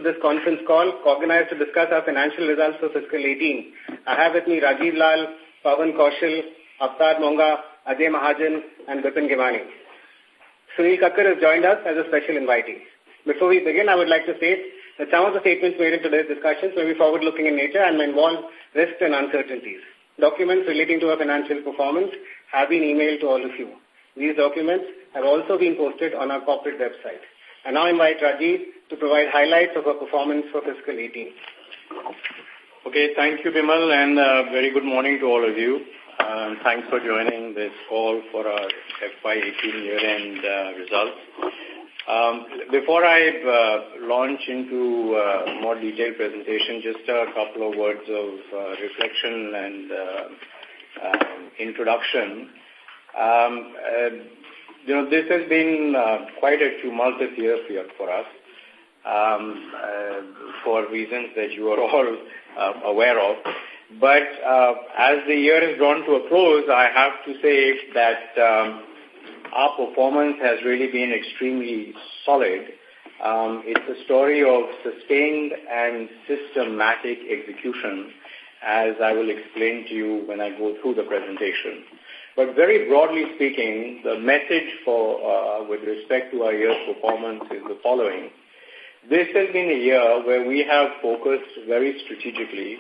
this conference call organized to discuss our financial results for fiscal 18. I have with me Rajiv Lal, Pawan Kaushal, Avtar Monga, Ajay Mahajan, and Vipin Gimani. Sunil Kakkar has joined us as a special invitee. Before we begin, I would like to state that some of the statements made in today's discussions may be forward-looking in nature and may involve risks and uncertainties. Documents relating to our financial performance have been emailed to all of you. These documents have also been posted on our corporate website. I now invite Rajiv to provide highlights of our performance for fiscal 18. Okay, thank you, Bimal, and very good morning to all of you. Thanks for joining this call for our FY18 year-end results. Before I launch into more detailed presentation, just a couple of words of reflection and introduction. This has been quite a tumultuous year for us for reasons that you are all aware of. But as the year has drawn to a close, I have to say that our performance has really been extremely solid. It's a story of sustained and systematic execution, as I will explain to you when I go through the presentation. But very broadly speaking, the message with respect to our year's performance is the following. This has been a year where we have focused very strategically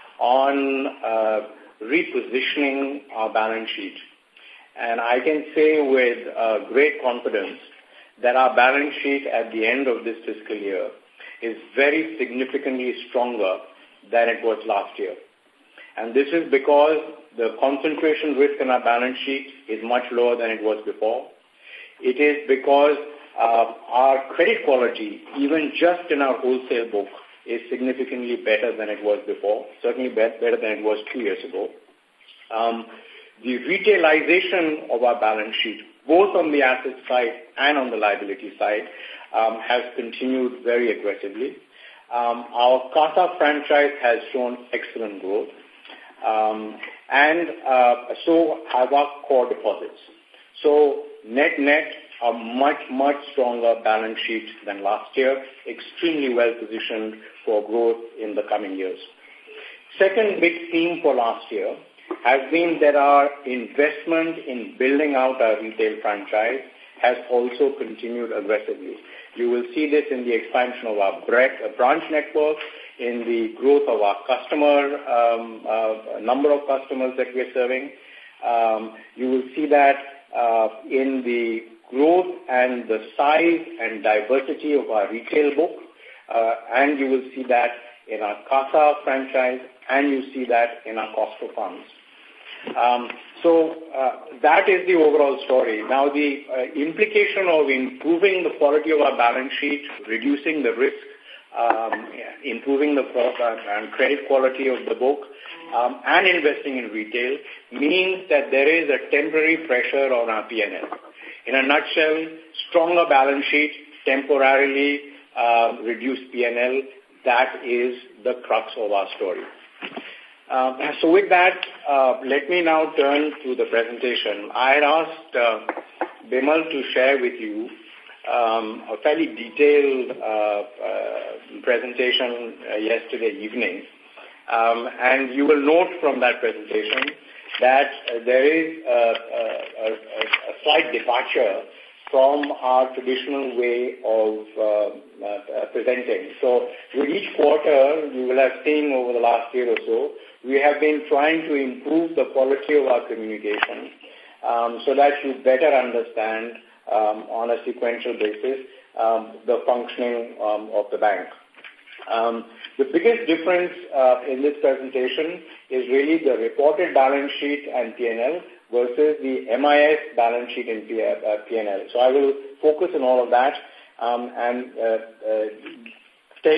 on repositioning our balance sheet. And I can say with great confidence that our balance sheet at the end of this fiscal year is very significantly stronger than it was last year. And this is because the concentration risk in our balance sheet is much lower than it was before. It is because our credit quality, even just in our wholesale book, is significantly better than it was before, certainly better than it was 2 years ago. The retailization of our balance sheet, both on the asset side and on the liability side, has continued very aggressively. Our CASA franchise has shown excellent growth. And so have our core deposits. So net, a much stronger balance sheet than last year, extremely well positioned for growth in the coming years. Second big theme for last year has been that our investment in building out our retail franchise has also continued aggressively. You will see this in the expansion of our branch network, in the growth of our number of customers that we're serving. You will see that in the growth and the size and diversity of our retail book, and you will see that in our CASA franchise, and you see that in our cost of funds. So that is the overall story. Now, the implication of improving the quality of our balance sheet, reducing the risk, improving the and credit quality of the book, and investing in retail means that there is a temporary pressure on our P&L. In a nutshell, stronger balance sheet, temporarily reduced P&L, that is the crux of our story. So with that, let me now turn to the presentation. I had asked Bimal to share with you a fairly detailed presentation yesterday evening. And you will note from that presentation that there is a slight departure from our traditional way of presenting. So with each quarter, you will have seen over the last year or so, we have been trying to improve the quality of our communication so that you better understand on a sequential basis the functioning of the bank. The biggest difference in this presentation is really the reported balance sheet and P&L versus the MIS balance sheet and P&L. So I will focus on all of that and tell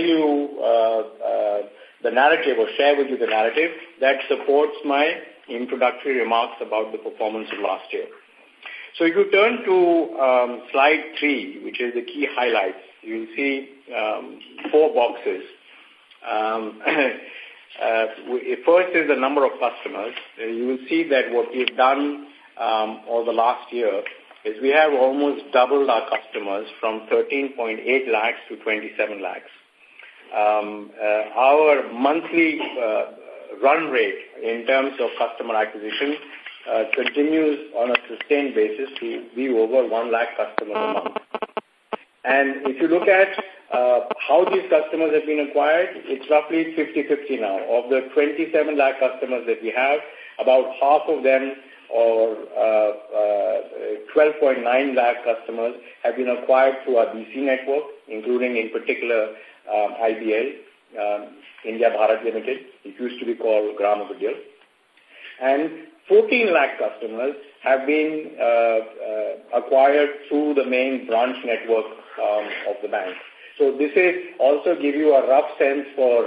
you the narrative or share with you the narrative that supports my introductory remarks about the performance of last year. So if you turn to slide 3, which is the key highlights, you'll see 4 boxes. First is the number of customers. You will see that what we've done over the last year is we have almost doubled our customers from 13.8 lakhs to 27 lakhs. our monthly run rate in terms of customer acquisition continues on a sustained basis to be over 1 lakh customers a month. And if you look at how these customers have been acquired, it's roughly 50-50 now. Of the 27 lakh customers that we have, about half of them, or 12.9 lakh customers, have been acquired through our BC network, including in particular IBL, India Bharat Limited. It used to be called Gram Udyog. And 14 lakh customers have been acquired through the main branch network of the bank. So this is also give you a rough sense for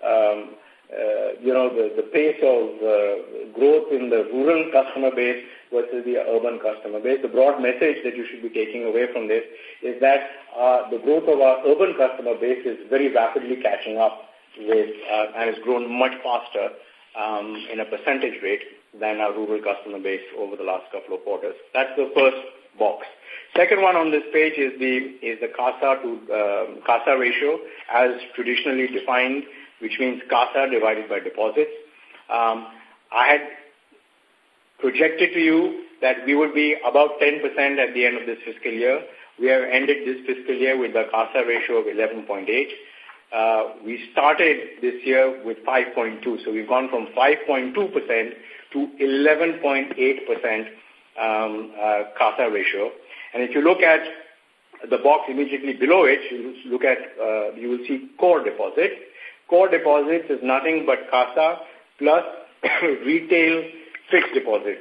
the pace of growth in the rural customer base versus the urban customer base. The broad message that you should be taking away from this is that the growth of our urban customer base is very rapidly catching up with and has grown much faster in a percentage rate than our rural customer base over the last couple of quarters. That's the first box. Second one on this page is the CASA ratio as traditionally defined, which means CASA divided by deposits. I had projected to you that we would be about 10% at the end of this fiscal year. We have ended this fiscal year with a CASA ratio of 11.8. We started this year with 5.2, so we've gone from 5.2% to 11.8% CASA ratio. And if you look at the box immediately below it, you will see core deposits. Core deposits is nothing but CASA plus retail fixed deposits.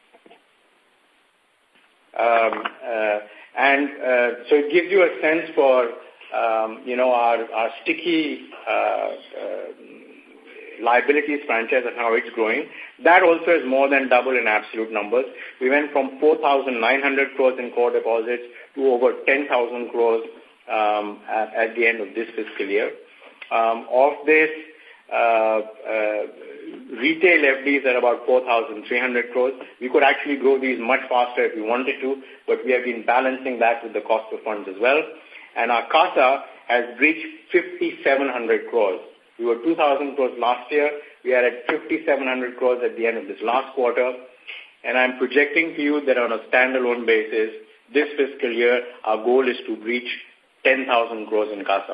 So it gives you a sense for our sticky liabilities franchise and how it's growing. That also is more than double in absolute numbers. We went from 4,900 crores in core deposits to over 10,000 crores at the end of this fiscal year. Of this, retail FDs are about 4,300 crores. We could actually grow these much faster if we wanted to, but we have been balancing that with the cost of funds as well. And our CASA has reached 5,700 crores. We were 2,000 crores last year. We are at 5,700 crores at the end of this last quarter. And I'm projecting to you that on a standalone basis, this fiscal year, our goal is to reach 10,000 crores in CASA.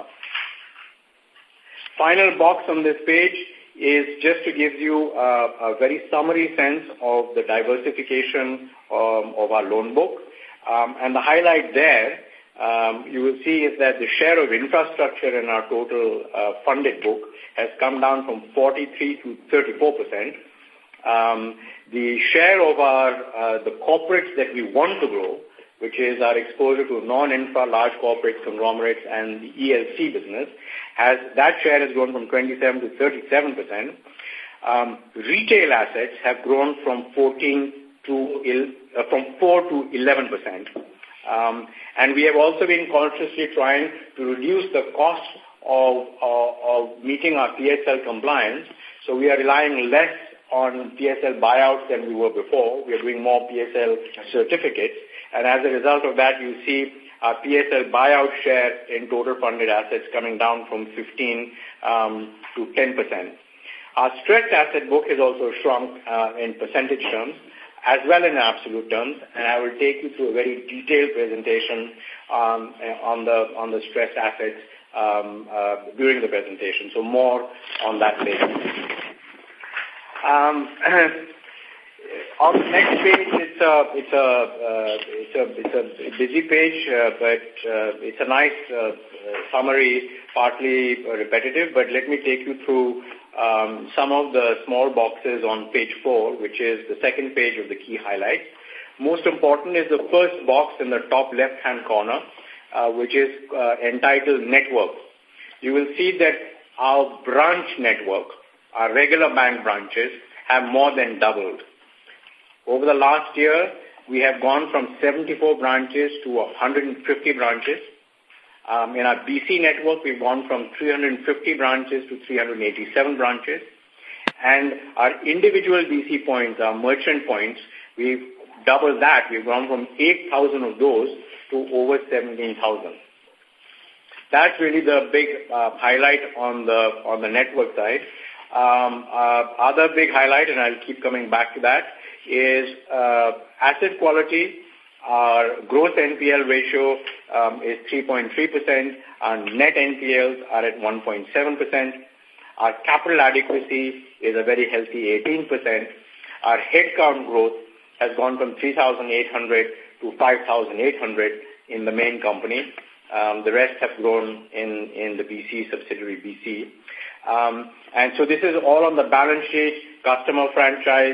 Final box on this page is just to give you a very summary sense of the diversification of our loan book. And the highlight there, you will see is that the share of infrastructure in our total funded book has come down from 43 to 34%. The share of the corporates that we want to grow, which is our exposure to non-infra, large corporates, conglomerates, and the ELC business, that share has grown from 27 to 37%. Retail assets have grown from 4 to 11%. And we have also been consciously trying to reduce the cost of meeting our PSL compliance. So we are relying less on PSL buyouts than we were before. We are doing more PSL certificates. And as a result of that, you see our PSL buyout share in total funded assets coming down from 15 to 10%. Our stressed asset book is also shrunk in percentage terms as well in absolute terms, and I will take you through a very detailed presentation on the stressed assets during the presentation. So more on that later. On the next page, it's a busy page, but it's a nice summary, partly repetitive. But let me take you through some of the small boxes on page 4, which is the second page of the key highlights. Most important is the first box in the top left-hand corner, which is entitled Network. You will see that our branch network, our regular bank branches, have more than doubled. Over the last year, we have gone from 74 branches to 150 branches. In our BC network, we've gone from 350 branches to 387 branches. And our individual BC points, our merchant points, we've doubled that. We've gone from 8,000 of those to over 17,000. That's really the big highlight on the network side. Other big highlight, and I'll keep coming back to that, is asset quality. Our gross NPL ratio is 3.3%. Our net NPLs are at 1.7%. Our capital adequacy is a very healthy 18%. Our headcount growth has gone from 3,800 to 5,800 in the main company. The rest have grown in the BC, subsidiary BC. And so this is all on the balance sheet, customer franchise,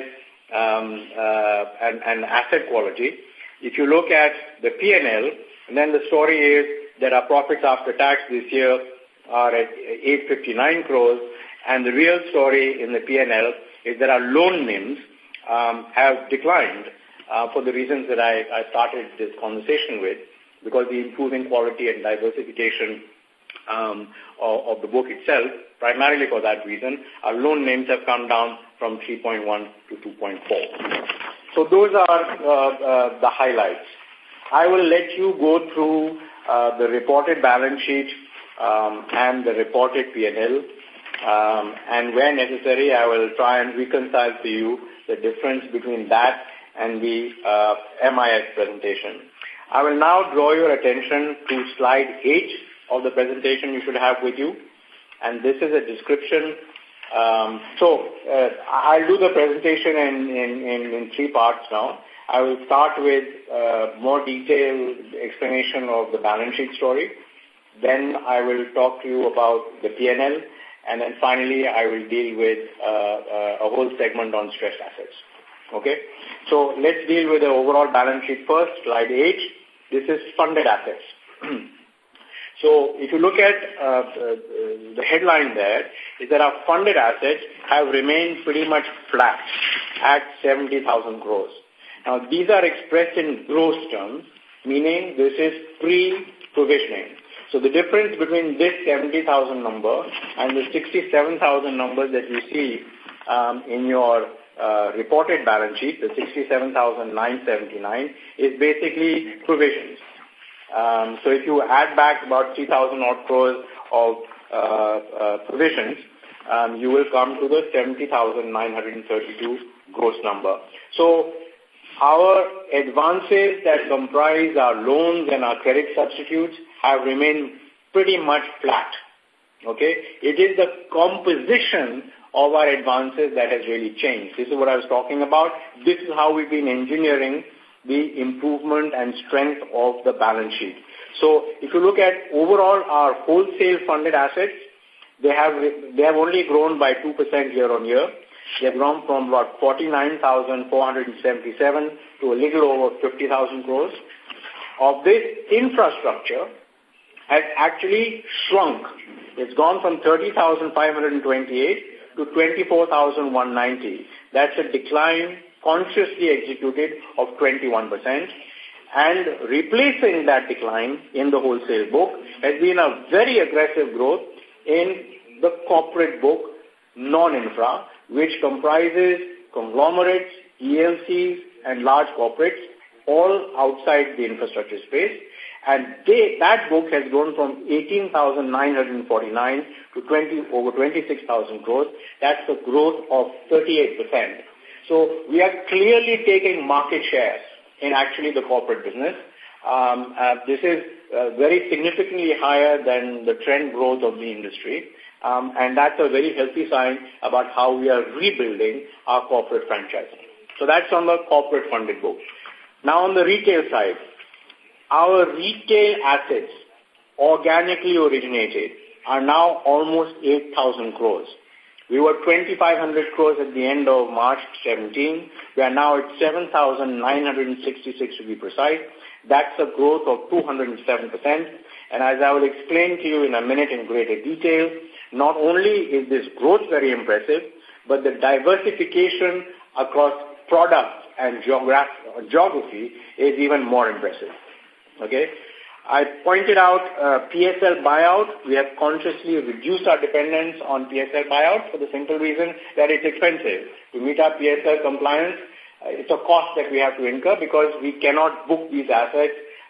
and asset quality. If you look at the P&L, and then the story is that our profits after tax this year are at 859 crores, and the real story in the P&L is that our loan NIMs have declined for the reasons that I started this conversation with, because the improving quality and diversification of the book itself, primarily for that reason, our loan NIMs have come down from 3.1 to 2.4. So those are the highlights. I will let you go through the reported balance sheet and the reported P&L, and where necessary, I will try and reconcile to you the difference between that and the MIS presentation. I will now draw your attention to slide 8 of the presentation you should have with you, and this is a description. I'll do the presentation in 3 parts now. I will start with more detailed explanation of the balance sheet story. Then I will talk to you about the P&L, and then finally I will deal with a whole segment on stressed assets. Okay? So let's deal with the overall balance sheet first, slide 8. This is funded assets. So if you look at the headline there, is that our funded assets have remained pretty much flat at 70,000 crores. Now, these are expressed in gross terms, meaning this is pre-provisioning. So the difference between this 70,000 number and the 67,000 numbers that you see in your reported balance sheet, the 67,979, is basically provisions. So if you add back about 3,000 odd crores of provisions, you will come to the 70,932 gross number. So our advances that comprise our loans and our credit substitutes have remained pretty much flat. Okay? It is the composition of our advances that has really changed. This is what I was talking about. This is how we've been engineering the improvement and strength of the balance sheet. So if you look at overall our wholesale funded assets, they have only grown by 2% year on year. They have grown from about 49,477 to a little over 50,000 crores. Of this, infrastructure has actually shrunk. It's gone from 30,528 to 24,190. That's a decline consciously executed of 21%. And replacing that decline in the wholesale book has been a very aggressive growth in the corporate book, non-infra, which comprises conglomerates, ELCs, and large corporates, all outside the infrastructure space. And that book has grown from 18,949 to over 26,000 crores. That's a growth of 38%. So we are clearly taking market shares in actually the corporate business. This is very significantly higher than the trend growth of the industry. And that's a very healthy sign about how we are rebuilding our corporate franchise. So that's on the corporate funded book. Now on the retail side, our retail assets organically originated are now almost 8,000 crores. We were 2,500 crores at the end of March 17. We are now at 7,966 to be precise. That's a growth of 207%. And as I will explain to you in a minute in greater detail, not only is this growth very impressive, but the diversification across products and geography is even more impressive. Okay? I pointed out PSL buyout. We have consciously reduced our dependence on PSL buyout for the simple reason that it's expensive. To meet our PSL compliance, it's a cost that we have to incur because we cannot book these assets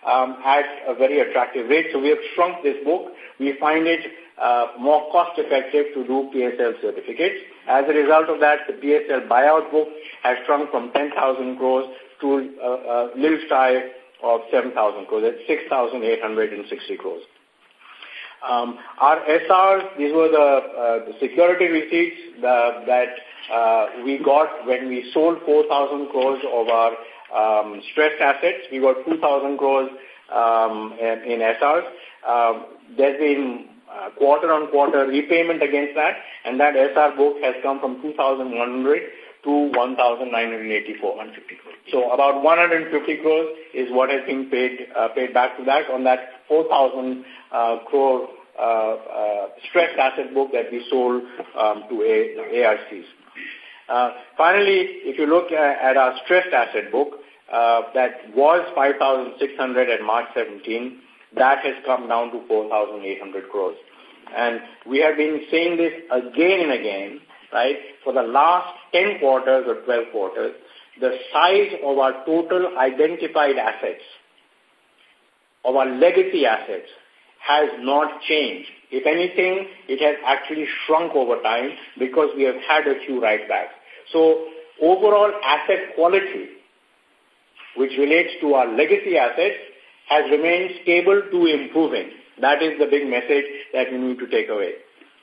at a very attractive rate. So we have shrunk this book. We find it more cost-effective to do PSL certificates. As a result of that, the PSL buyout book has shrunk from 10,000 crores to a little shy of 7,000 crores. That's 6,860 crores. Our SRs, these were the security receipts that we got when we sold 4,000 crores of our stressed assets. We got 2,000 crores in SRs. There's been quarter-on-quarter repayment against that, and that SR book has come from 2,100 to 1,984. 150 crores. So about 150 crores is what has been paid back to that on that 4,000 crore stressed asset book that we sold to ARCs. Finally, if you look at our stressed asset book, that was 5,600 at March 17, that has come down to 4,800 crores. And we have been saying this again and again, right? For the last 10 quarters or 12 quarters, the size of our total identified assets, of our legacy assets, has not changed. If anything, it has actually shrunk over time because we have had a few write-backs. So overall asset quality, which relates to our legacy assets, has remained stable to improving. That is the big message that we need to take away.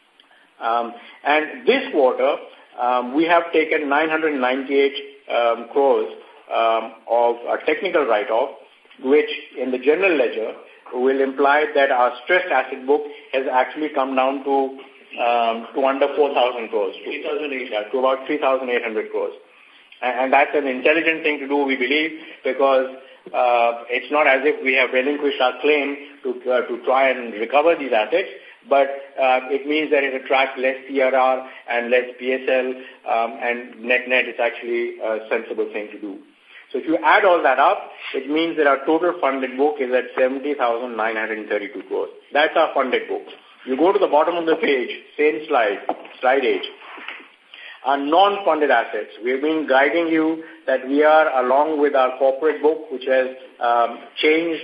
And this quarter, we have taken 998 crores of a technical write-off, which in the general ledger will imply that our stressed asset book has actually come down to under 4,000 crores. 3,800. To about 3,800 crores. And that's an intelligent thing to do, we believe, because it's not as if we have relinquished our claim to try and recover these assets, but it means that it attracts less CRR and less PSL, and net-net is actually a sensible thing to do. So if you add all that up, it means that our total funded book is at 70,932 crores. That's our funded book. You go to the bottom of the page, same slide 8. Our non-funded assets, we've been guiding you that we are, along with our corporate book, which has changed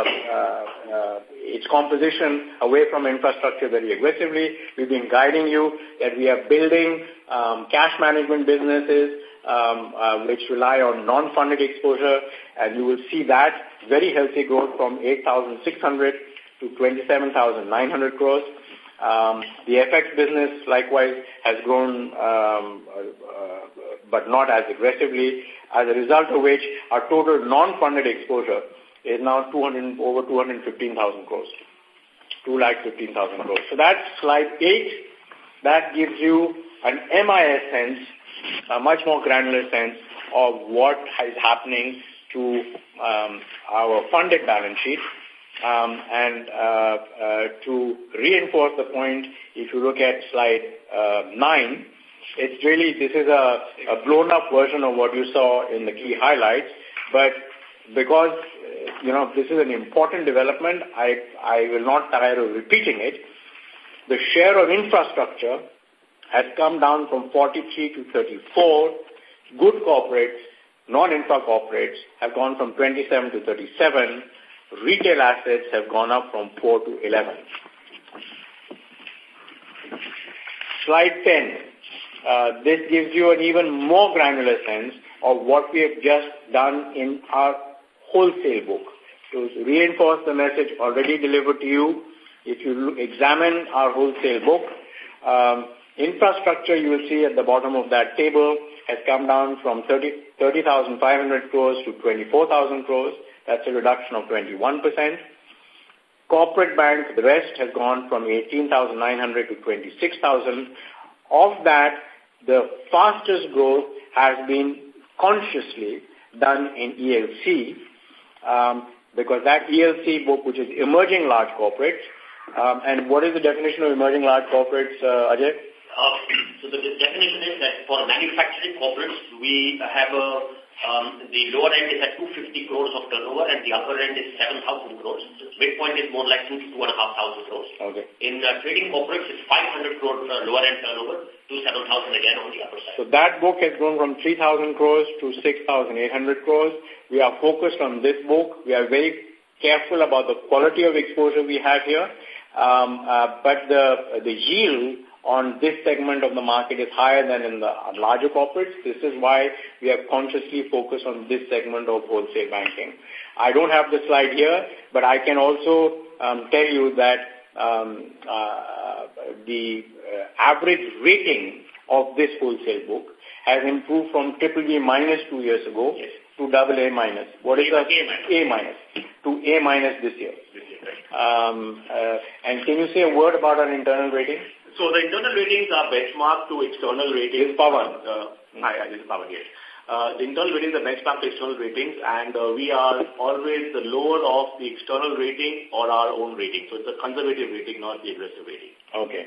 its composition away from infrastructure very aggressively. We've been guiding you that we are building cash management businesses which rely on non-funded exposure, and you will see that very healthy growth from 8,600 to 27,900 crores. The FX business, likewise, has grown, but not as aggressively, as a result of which our total non-funded exposure is now over 215,000 crores, 215,000 crores. So that's slide 8. That gives you an MIS sense, a much more granular sense of what is happening to our funded balance sheet. And to reinforce the point, if you look at slide 9, it's really, this is a blown-up version of what you saw in the key highlights. But because, this is an important development, I will not tire of repeating it. The share of infrastructure has come down from 43 to 34. Good corporates, non-infra corporates, have gone from 27 to 37. Retail assets have gone up from 4 to 11. Slide 10. This gives you an even more granular sense of what we have just done in our wholesale book. To reinforce the message already delivered to you, if you examine our wholesale book, infrastructure, you will see at the bottom of that table, has come down from 30,500 crores to 24,000 crores. That's a reduction of 21%. Corporate bank, the rest has gone from 18,900 to 26,000. Of that, the fastest growth has been consciously done in ELC, because that ELC book, which is emerging large corporates, and what is the definition of emerging large corporates, Ajay? So the definition is that for manufacturing corporates, we have the lower end is at 250 crores of turnover and the upper end is 7,000 crores. Midpoint is more like 2,500 crores. Okay. In trading corporates, it's 500 crores lower end turnover to 7,000 again on the upper side. So that book has grown from 3,000 crores to 6,800 crores. We are focused on this book. We are very careful about the quality of exposure we have here. But the yield on this segment of the market is higher than in the larger corporates. This is why we have consciously focused on this segment of wholesale banking. I don't have the slide here, but I can also tell you that the average rating of this wholesale book has improved from BBB minus 2 years ago to AA minus. What is that? A minus. To A minus this year. And can you say a word about our internal ratings? So the internal ratings are benchmarked to external ratings. This is Pawan. This is Pawan, yes. The internal ratings are benchmarked to external ratings, and we are always the lower of the external rating or our own rating. So it's a conservative rating, not the aggressive rating. Okay.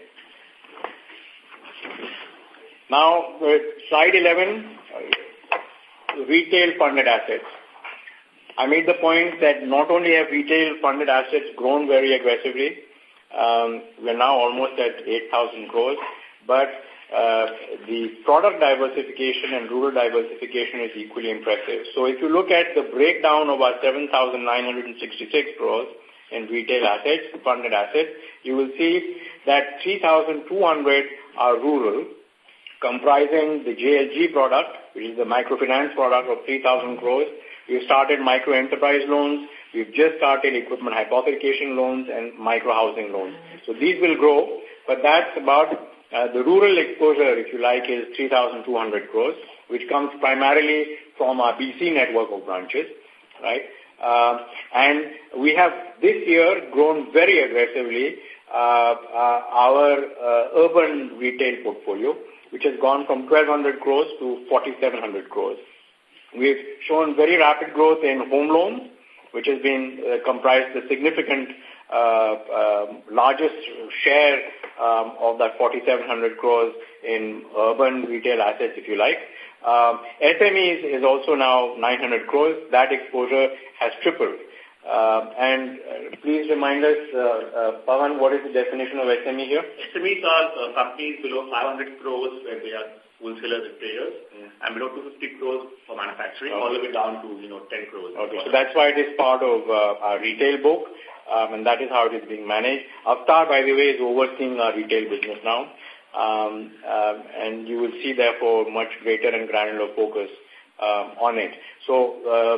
Now, slide 11, retail funded assets. I made the point that not only have retail funded assets grown very aggressively, we're now almost at 8,000 crores, but the product diversification and rural diversification is equally impressive. So if you look at the breakdown of our 7,966 crores in retail assets, funded assets, you will see that 3,200 are rural, comprising the JLG product, which is the microfinance product of 3,000 crores. We've started micro enterprise loans. We've just started equipment hypothecation loans and micro housing loans. So these will grow, but that's about the rural exposure, if you like, is 3,200 crores, which comes primarily from our BC network of branches, right? And we have this year grown very aggressively our urban retail portfolio, which has gone from 1,200 crores to 4,700 crores. We've shown very rapid growth in home loans, which has been comprised the significant largest share of that 4,700 crores in urban retail assets, if you like. SMEs is also now 900 crores. That exposure has tripled. And please remind us, Pawan, what is the definition of SME here? SMEs are companies below 500 crores where they are wholesalers and traders, and below 250 crores for manufacturing, all the way down to 10 crores. Okay, so that's why it is part of our retail book, and that is how it is being managed. Avtar, by the way, is overseeing our retail business now, and you will see, therefore, much greater and granular focus on it. So,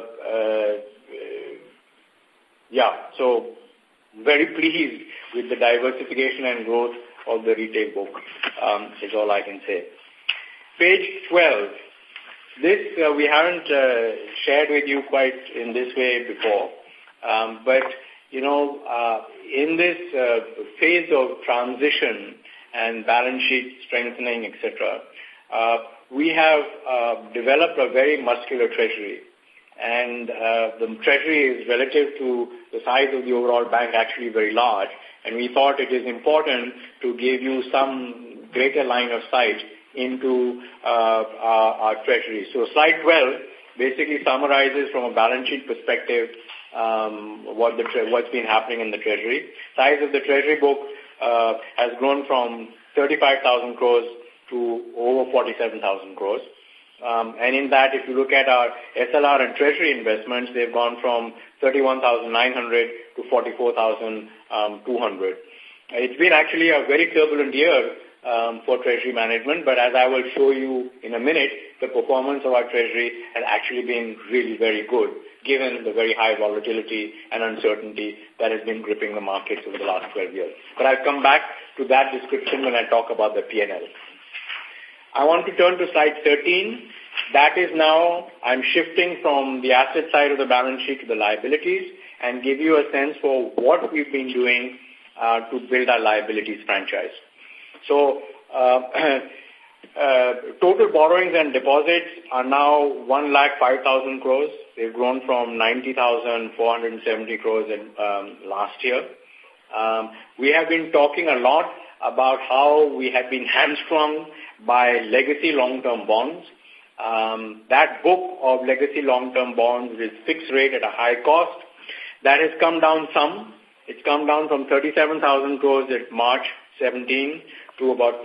so very pleased with the diversification and growth of the retail book, is all I can say. Page 12. This we haven't shared with you quite in this way before, but, in this phase of transition and balance sheet strengthening, etc., we have developed a very muscular treasury. And the treasury is relative to the size of the overall bank actually very large. And we thought it is important to give you some greater line of sight into our treasury. So slide 12 basically summarizes from a balance sheet perspective what's been happening in the treasury. Size of the treasury book has grown from 35,000 crores to over 47,000 crores. And in that, if you look at our SLR and treasury investments, they've gone from 31,900 to 44,200. It's been actually a very turbulent year for treasury management, but as I will show you in a minute, the performance of our treasury has actually been really very good, given the very high volatility and uncertainty that has been gripping the markets over the last 12 years. But I'll come back to that description when I talk about the P&L. I want to turn to slide 13. That is now, I'm shifting from the asset side of the balance sheet to the liabilities and give you a sense for what we've been doing to build our liabilities franchise. So, total borrowings and deposits are now 1,05,000 crores. They've grown from 90,470 crores in last year. We have been talking a lot about how we have been hamstrung by legacy long-term bonds. That book of legacy long-term bonds is fixed rate at a high cost. That has come down some. It's come down from 37,000 crores at March 17 to about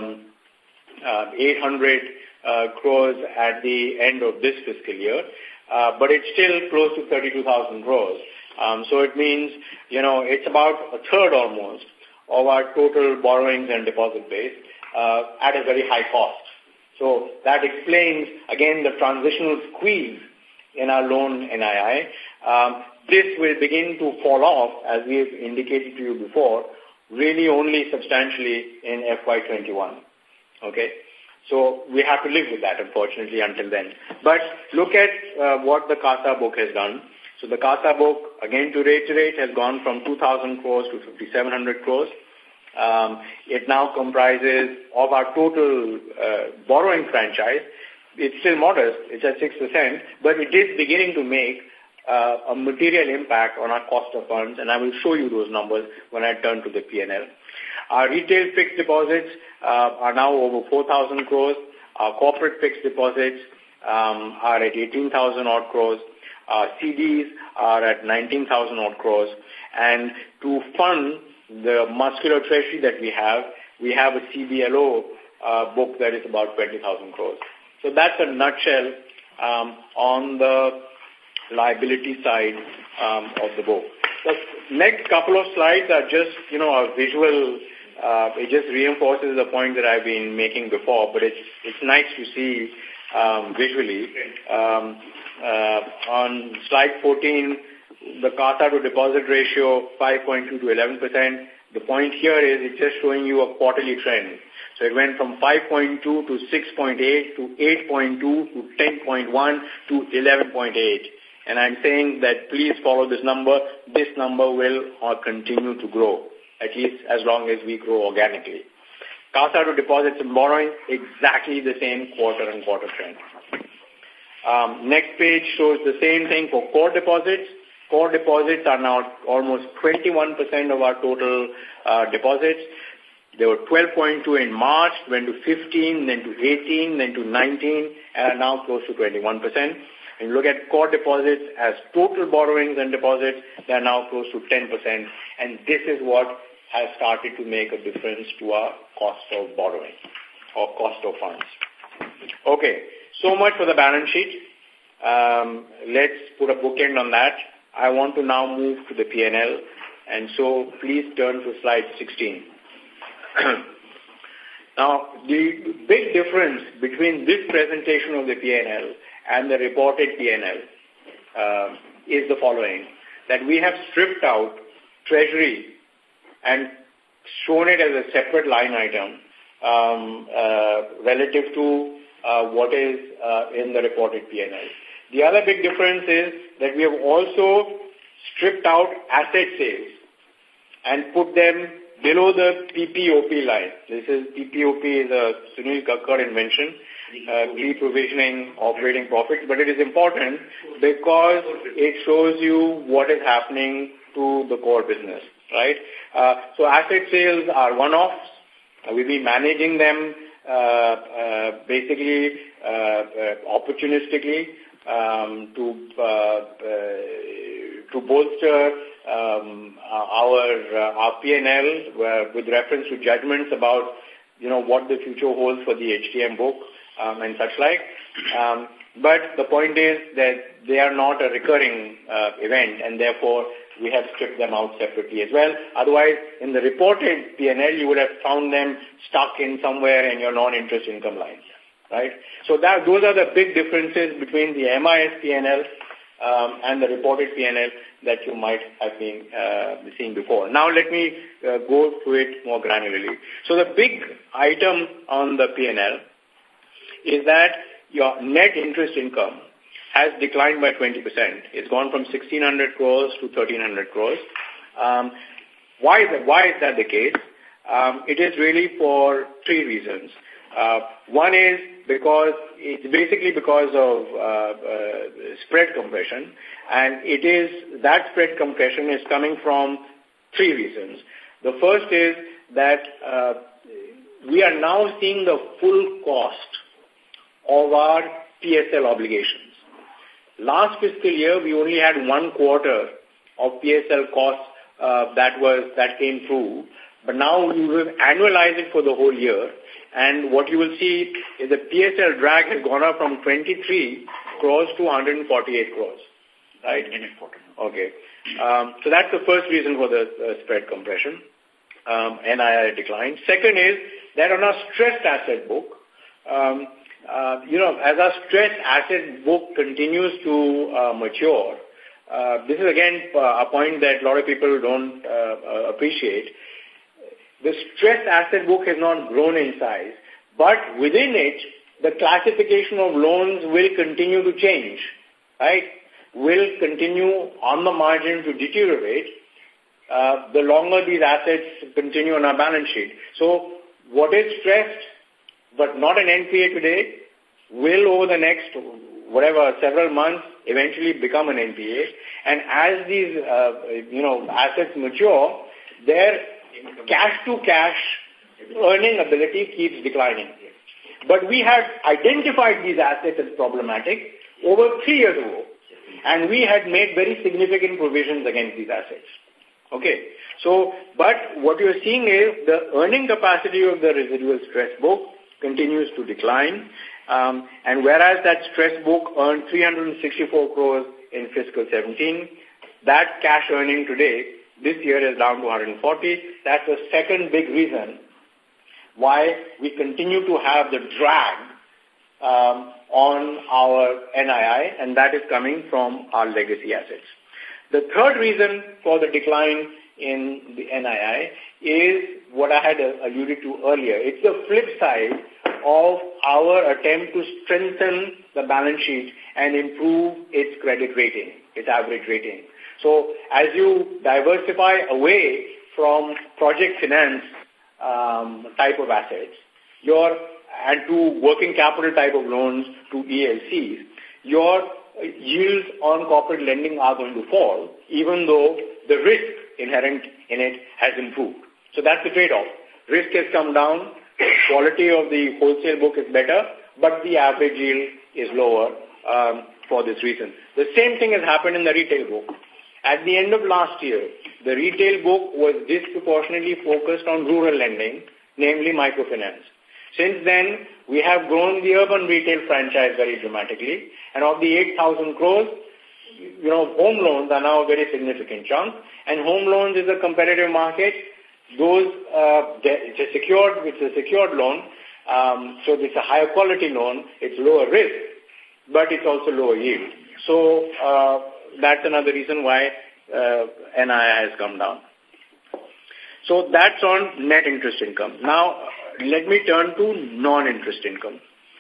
31,800 crores at the end of this fiscal year. but it's still close to 32,000 crores. So it means, it's about a third almost of our total borrowings and deposit base at a very high cost. So that explains, again, the transitional squeeze in our loan NII. This will begin to fall off, as we have indicated to you before, really only substantially in FY21. Okay? So we have to live with that, unfortunately, until then. But look at what the CASA book has done. So the CASA book, again to reiterate, has gone from 2,000 crores to 5,700 crores. It now comprises of our total borrowing franchise. It's still modest, it's at 6%, but it is beginning to make a material impact on our cost of funds, and I will show you those numbers when I turn to the P&L. Our retail fixed deposits are now over 4,000 crores. Our corporate fixed deposits are at 18,000 odd crores. Our CDs are at 19,000 odd crores. And to fund the muscular treasury that we have a CBLO book that is about 20,000 crores. So that's a nutshell on the liability side of the book. The next couple of slides are just, a visual. It just reinforces the point that I've been making before, but it's nice to see visually. On slide 14, the CASA to deposit ratio 5.2 to 11%. The point here is it's just showing you a quarterly trend. So it went from 5.2 to 6.8 to 8.2 to 10.1 to 11.8. And I'm saying that please follow this number. This number will continue to grow, at least as long as we grow organically. CASA to deposits and borrowing, exactly the same quarter-on-quarter trend. Next page shows the same thing for core deposits. Core deposits are now almost 21% of our total deposits. They were 12.2 in March, went to 15, then to 18, then to 19, and are now close to 21%. And you look at core deposits as total borrowings and deposits, they are now close to 10%. And this is what has started to make a difference to our cost of borrowing or cost of funds. Okay, so much for the balance sheet. Let's put a bookend on that. I want to now move to the P&L, and so please turn to slide 16. Now, the big difference between this presentation of the P&L and the reported P&L is the following, that we have stripped out treasury and shown it as a separate line item relative to what is in the reported P&L. The other big difference is that we have also stripped out asset sales and put them below the PPOP line. This is PPOP is a Sunil Kakkar invention, pre-provisioning operating profits, but it is important because it shows you what is happening to the core business, right? So asset sales are one-offs. We'll be managing them basically opportunistically to bolster our P&L with reference to judgments about what the future holds for the HTM book and such like. But the point is that they are not a recurring event, and therefore we have stripped them out separately as well. Otherwise, in the reported P&L, you would have found them stuck in somewhere in your non-interest income lines, right? So those are the big differences between the MIS P&L and the reported P&L that you might have been seeing before. Now let me go through it more granularly. So the big item on the P&L is that your net interest income has declined by 20%. It's gone from 1,600 crores to 1,300 crores. Why is that the case? It is really for three reasons. One is because of spread compression, and that spread compression is coming from three reasons. The first is that we are now seeing the full cost of our PSL obligations. Last fiscal year, we only had 1 quarter of PSL costs that came through, but now we will annualize it for the whole year. And what you will see is the PSL drag has gone up from 23 crores to 148 crores, right? Okay. So that's the first reason for the spread compression, NII decline. Second is that on our stressed asset book, as our stressed asset book continues to mature, this is again a point that a lot of people don't appreciate. The stressed asset book has not grown in size, but within it, the classification of loans will continue to change, right? Will continue on the margin to deteriorate the longer these assets continue on our balance sheet. So what is stressed but not an NPA today will over the next, several months eventually become an NPA. And as these, assets mature, their cash-to-cash earning ability keeps declining. But we had identified these assets as problematic over 3 years ago, and we had made very significant provisions against these assets. Okay. So, but what you're seeing is the earning capacity of the residual stress book continues to decline. And whereas that stress book earned 364 crores in fiscal 17, that cash earning today, this year is down to 140. That's the second big reason why we continue to have the drag on our NII, and that is coming from our legacy assets. The third reason for the decline in the NII is what I had alluded to earlier. It's the flip side of our attempt to strengthen the balance sheet and improve its credit rating, its average rating. So as you diversify away from project finance type of assets, and to working capital type of loans to ELCs, your yields on corporate lending are going to fall, even though the risk inherent in it has improved. So that's the trade-off. Risk has come down, quality of the wholesale book is better, but the average yield is lower for this reason. The same thing has happened in the retail book. At the end of last year, the retail book was disproportionately focused on rural lending, namely microfinance. Since then, we have grown the urban retail franchise very dramatically, and of the 8,000 crores, home loans are now a very significant chunk, and home loans is a competitive market. It's a secured loan, so it's a higher quality loan, it's lower risk, but it's also lower yield. So that's another reason why NII has come down. So that's on net interest income. Now, let me turn to non-interest income.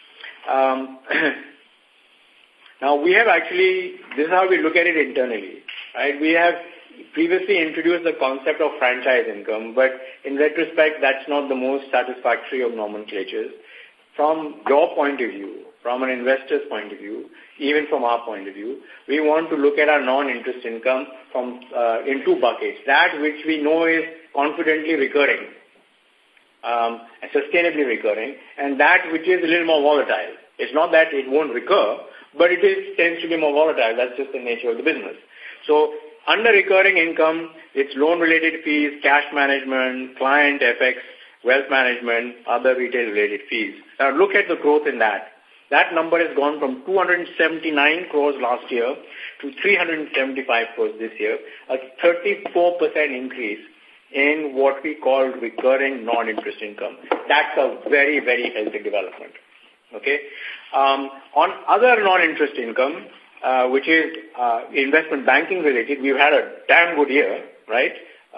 Now, we have actually, this is how we look at it internally, right? We have previously introduced the concept of franchise income, but in retrospect, that's not the most satisfactory of nomenclatures. From your point of view, from an investor's point of view, even from our point of view, we want to look at our non-interest income in two buckets. That which we know is confidently recurring, sustainably recurring, and that which is a little more volatile. It's not that it won't recur, but it tends to be more volatile. That's just the nature of the business. So under recurring income, it's loan-related fees, cash management, client FX, wealth management, other retail-related fees. Now look at the growth in that. That number has gone from 279 crores last year to 375 crores this year, a 34% increase in what we call recurring non-interest income. That's a very, very healthy development. Okay. On other non-interest income, which is investment banking related, we've had a damn good year, right?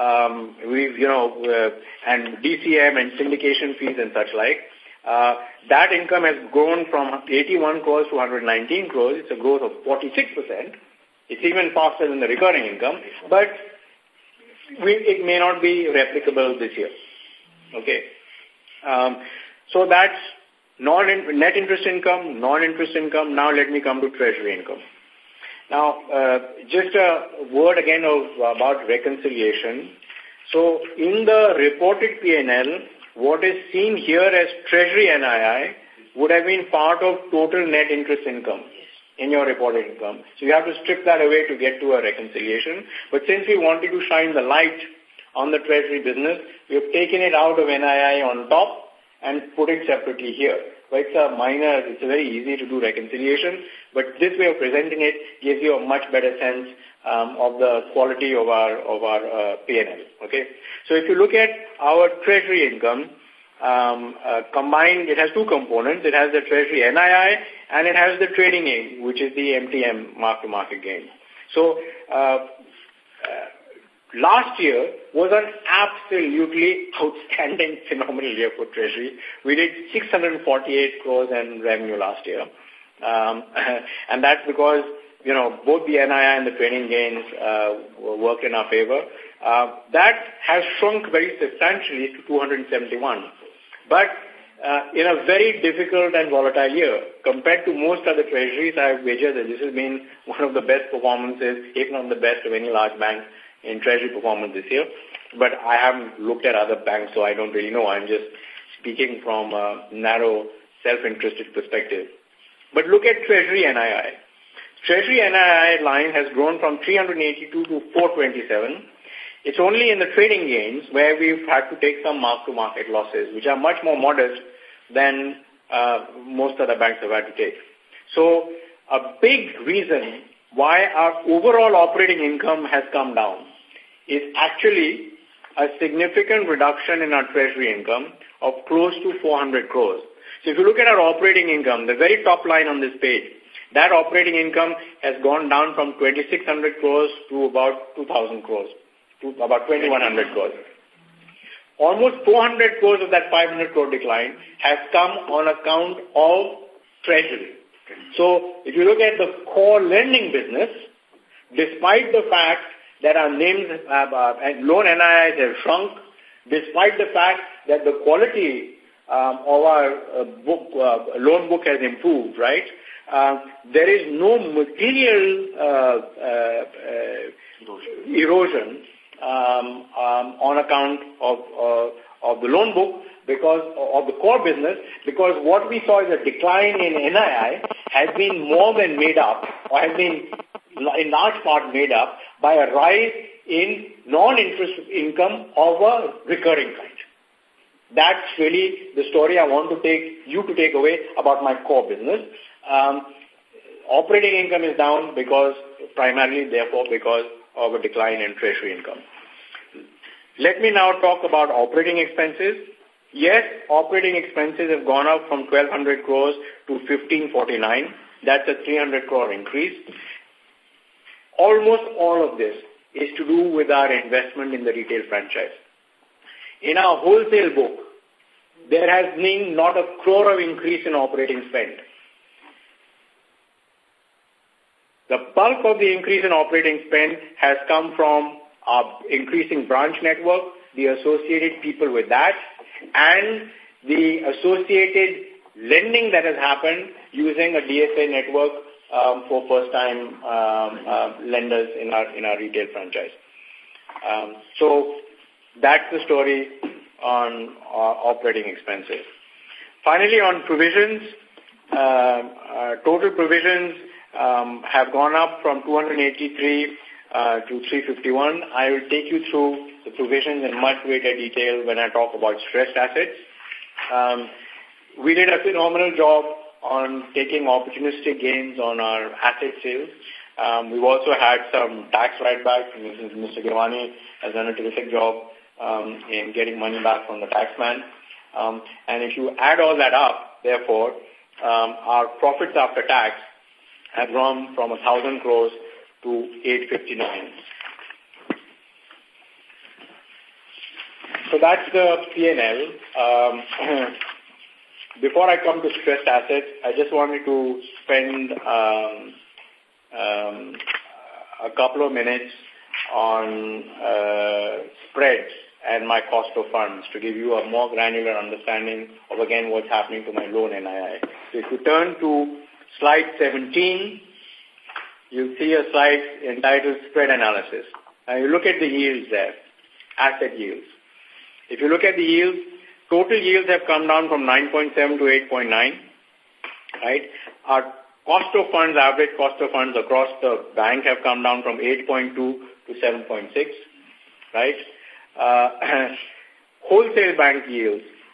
And DCM and syndication fees and such like. That income has grown from 81 crores to 119 crores. It's a growth of 46%. It's even faster than the recurring income, but it may not be replicable this year. Okay. So that's net interest income, non-interest income. Now let me come to treasury income. Now, just a word again about reconciliation. So in the reported P&L, what is seen here as treasury NII would have been part of total net interest income in your reported income. So you have to strip that away to get to a reconciliation. But since we wanted to shine the light on the treasury business, we have taken it out of NII on top and put it separately here. But it's a very easy to do reconciliation, but this way of presenting it gives you a much better sense of the quality of our P&L. Okay, so if you look at our treasury income, combined, it has two components. It has the treasury NII and it has the trading gain, which is the MTM mark-to-market gain. So last year was an absolutely outstanding, phenomenal year for treasury. We did 648 crores in revenue last year. And that's because, both the NII and the trading gains worked in our favor. That has shrunk very substantially to 271. But in a very difficult and volatile year, compared to most other treasuries, I have wagered that this has been one of the best performances, if not the best of any large bank in treasury performance this year. But I haven't looked at other banks, so I don't really know. I'm just speaking from a narrow, self-interested perspective. But look at treasury NII. Treasury NII line has grown from 382 to 427. It's only in the trading gains where we've had to take some mark-to-market losses, which are much more modest than most other banks have had to take. So a big reason why our overall operating income has come down is actually a significant reduction in our treasury income of close to 400 crores. So if you look at our operating income, the very top line on this page, that operating income has gone down from 2,600 crores to about 2,000 crores, to about 2,100 crores. Almost 400 crores of that 500 crore decline has come on account of treasury. So if you look at the core lending business, despite the fact that our NIMs and loan NIIs have shrunk, despite the fact that the quality of our loan book has improved, right? There is no material erosion on account of the loan book because of the core business, because what we saw is a decline in NII has been more than made up, or has been in large part made up by a rise in non-interest income of a recurring kind. That's really the story I want to take away about my core business. Operating income is down primarily because of a decline in treasury income. Let me now talk about operating expenses. Yes, operating expenses have gone up from 1,200 crores to 1,549. That's a 300 crore increase. Almost all of this is to do with our investment in the retail franchise. In our wholesale book, there has been not a crore of increase in operating spend. The bulk of the increase in operating spend has come from our increasing branch network, the associated people with that, and the associated lending that has happened using a DSA network for first-time lenders in our retail franchise. So that's the story on operating expenses. Finally, on provisions, total provisions have gone up from 283 to 351. I will take you through the provisions in much greater detail when I talk about stressed assets. We did a phenomenal job on taking opportunistic gains on our asset sales. We've also had some tax write-backs. Mr. Givani has done a terrific job in getting money back from the taxman. And if you add all that up, therefore, our profits after tax have grown from 1,000 crores to 859. So that's the P&L. Before I come to stressed assets, I just wanted to spend a couple of minutes on spreads and my cost of funds to give you a more granular understanding of, again, what's happening to my loan NII. So if you turn to slide 17, you'll see a slide entitled Spread Analysis. And you look at the yields there, asset yields. If you look at the yields, total yields have come down from 9.7 to 8.9, right? Our cost of funds, average cost of funds across the bank have come down from 8.2 to 7.6, right? Wholesale bank yields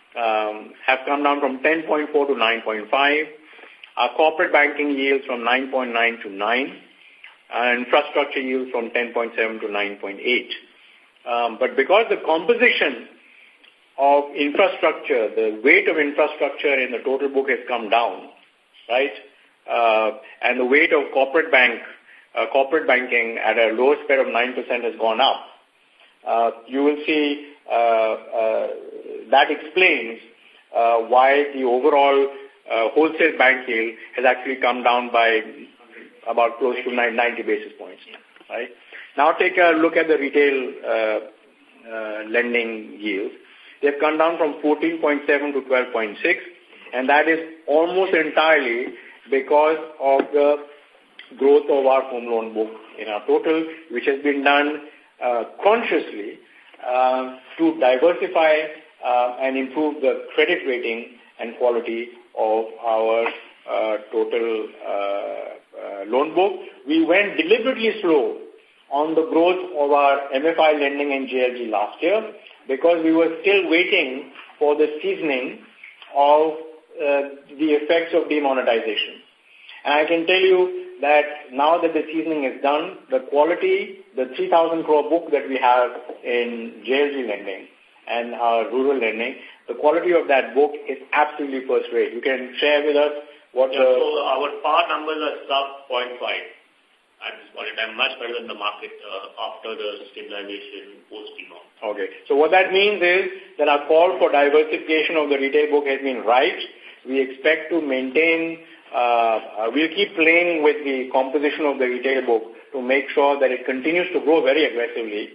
have come down from 10.4 to 9.5. Our corporate banking yields from 9.9 to 9. And infrastructure yields from 10.7 to 9.8. But because the composition of infrastructure, the weight of infrastructure in the total book has come down, right? And the weight of corporate banking at a lower spread of 9% has gone up. You will see that explains why the overall wholesale bank yield has actually come down by about close to 90 basis points, right? Now take a look at the retail lending yields. They've come down from 14.7 to 12.6, and that is almost entirely because of the growth of our home loan book in our total, which has been done consciously to diversify and improve the credit rating and quality of our total loan book. We went deliberately slow on the growth of our MFI lending and JLG last year because we were still waiting for the seasoning of the effects of demonetization. And I can tell you that now that the seasoning is done, the quality, the 3,000 crore book that we have in JLG lending and our rural lending, the quality of that book is absolutely first rate. You can share with us what so our PAR numbers are sub 0.5 at this point in time, much better than the market after the stabilization post-demon. Okay. So what that means is that our call for diversification of the retail book has been right. We expect to maintain, we'll keep playing with the composition of the retail book to make sure that it continues to grow very aggressively.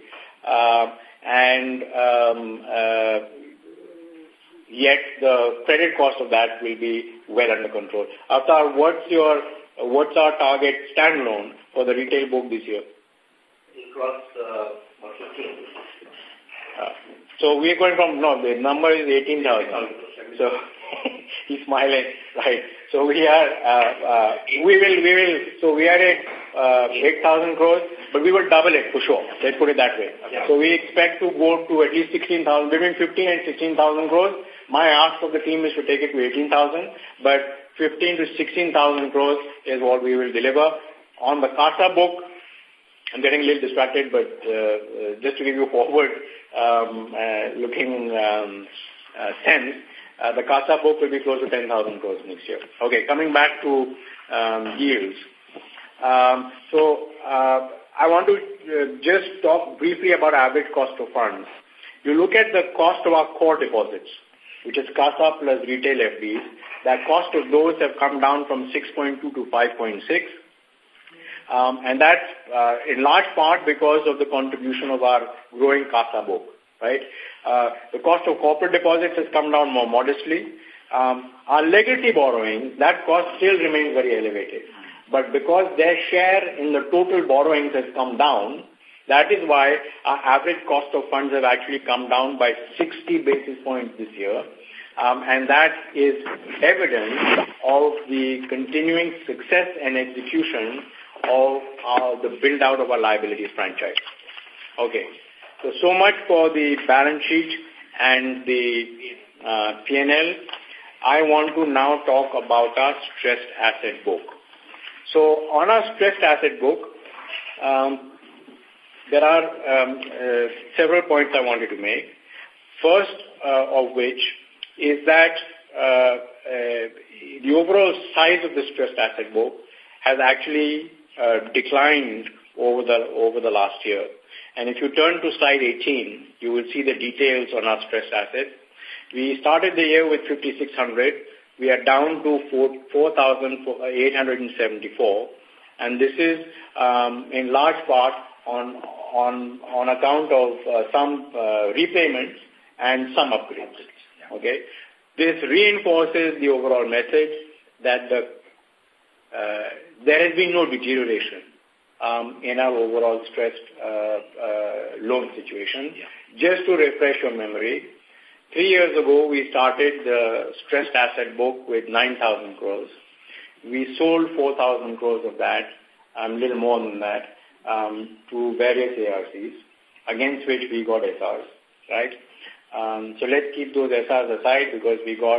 Yet the credit cost of that will be well under control. Avtar, what's our target standalone for the retail book this year? Across 15. So we are going from, no, the number is 18,000. So he's smiling, right? So we are, so we are at 8,000 crores, but we will double it for sure. Let's put it that way. Yeah. So we expect to go to at least 16,000, between 15 and 16,000 crores. My ask of the team is to take it to 18,000, but 15 to 16,000 crores is what we will deliver. On the CASA book, I'm getting a little distracted, but just to give you a forward looking sense, the CASA book will be close to 10,000 crores next year. Okay, coming back to yields. So I want to just talk briefly about average cost of funds. You look at the cost of our core deposits, which is CASA plus retail FDs. That cost of those have come down from 6.2 to 5.6. And that's in large part because of the contribution of our growing CASA book, right? The cost of corporate deposits has come down more modestly. Our legacy borrowing, that cost still remains very elevated. But because their share in the total borrowings has come down, that is why our average cost of funds have actually come down by 60 basis points this year. And that is evidence of the continuing success and execution of the build-out of our liabilities franchise. Okay. So much for the balance sheet and the P&L. I want to now talk about our stressed asset book. So on our stressed asset book, there are several points I wanted to make. First of which is that the overall size of the stressed asset book has actually declined over the last year. And if you turn to slide 18, you will see the details on our stressed assets. We started the year with 5,600. We are down to 4,874. And this is in large part on account of some repayments and some upgrades. Okay? This reinforces the overall message that there has been no deterioration in our overall stressed loan situation. Yeah. Just to refresh your memory, 3 years ago we started the stressed asset book with 9,000 crores. We sold 4,000 crores of that, a little more than that, to various ARCs, against which we got SRs, right? So let's keep those SRs aside because we got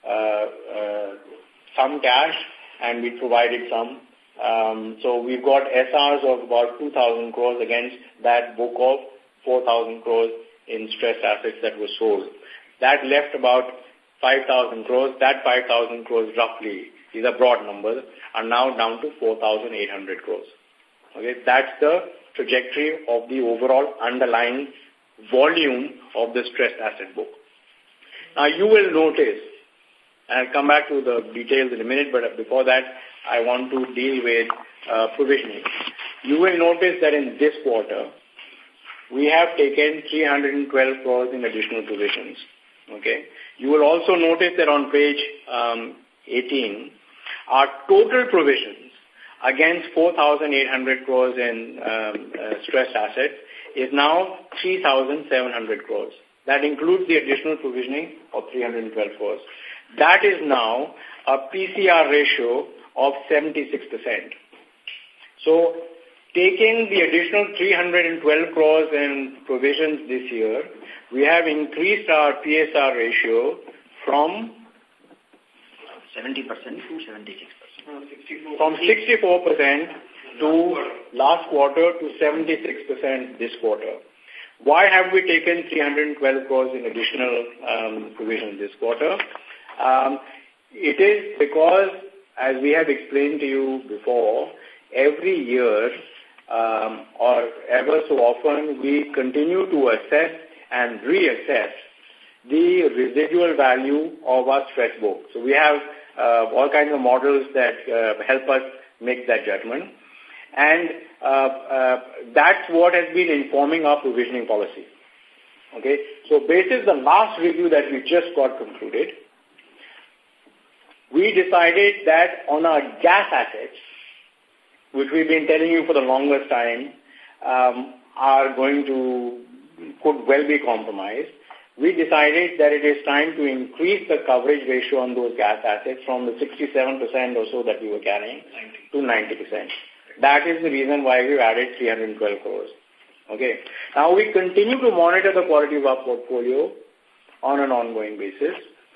some cash and we provided some. So we've got SRs of about 2,000 crores against that book of 4,000 crores in stressed assets that were sold. That left about 5,000 crores. That 5,000 crores roughly, these are broad numbers, are now down to 4,800 crores. Okay, that's the trajectory of the overall underlying volume of the stressed asset book. Now you will notice, and I'll come back to the details in a minute, but before that, I want to deal with provisioning. You will notice that in this quarter, we have taken 312 crores in additional provisions. Okay. You will also notice that on page 18, our total provisions against 4,800 crores in stressed assets is now 3,700 crores. That includes the additional provisioning of 312 crores. That is now a PCR ratio of 76%. So, taking the additional 312 crores in provisions this year, we have increased our PSR ratio from 70% to 76%. From 64% to last quarter to 76% this quarter. Why have we taken 312 crores in additional provision this quarter? It is because, as we have explained to you before, every year or ever so often we continue to assess and reassess the residual value of our stress book. So we have all kinds of models that help us make that judgment. And that's what has been informing our provisioning policy. Okay, so basis the last review that we just got concluded, we decided that on our gas assets, which we've been telling you for the longest time, could well be compromised. We decided that it is time to increase the coverage ratio on those gas assets from the 67% or so that we were carrying to 90%. That is the reason why we've added 312 crores. Okay. Now we continue to monitor the quality of our portfolio on an ongoing basis.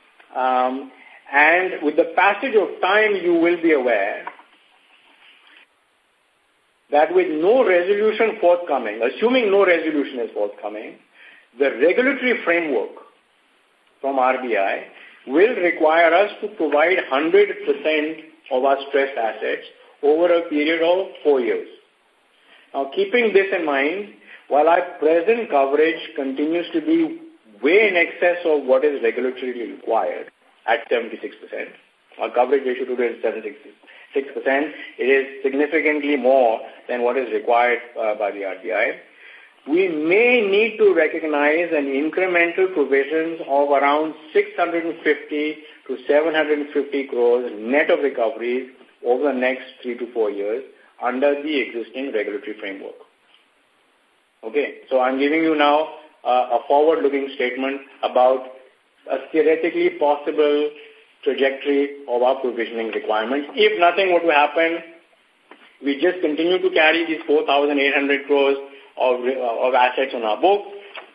And with the passage of time, you will be aware that with no resolution forthcoming, assuming no resolution is forthcoming, the regulatory framework from RBI will require us to provide 100% of our stressed assets over a period of 4 years. Now, keeping this in mind, while our present coverage continues to be way in excess of what is regulatorily required at 76%, our coverage ratio today is 76%, it is significantly more than what is required by the RBI. We may need to recognize an incremental provisions of around 650 to 750 crores net of recoveries over the next 3 to 4 years under the existing regulatory framework. Okay, so I'm giving you now a forward-looking statement about a theoretically possible trajectory of our provisioning requirements. If nothing were to happen, we just continue to carry these 4,800 crores of assets on our book.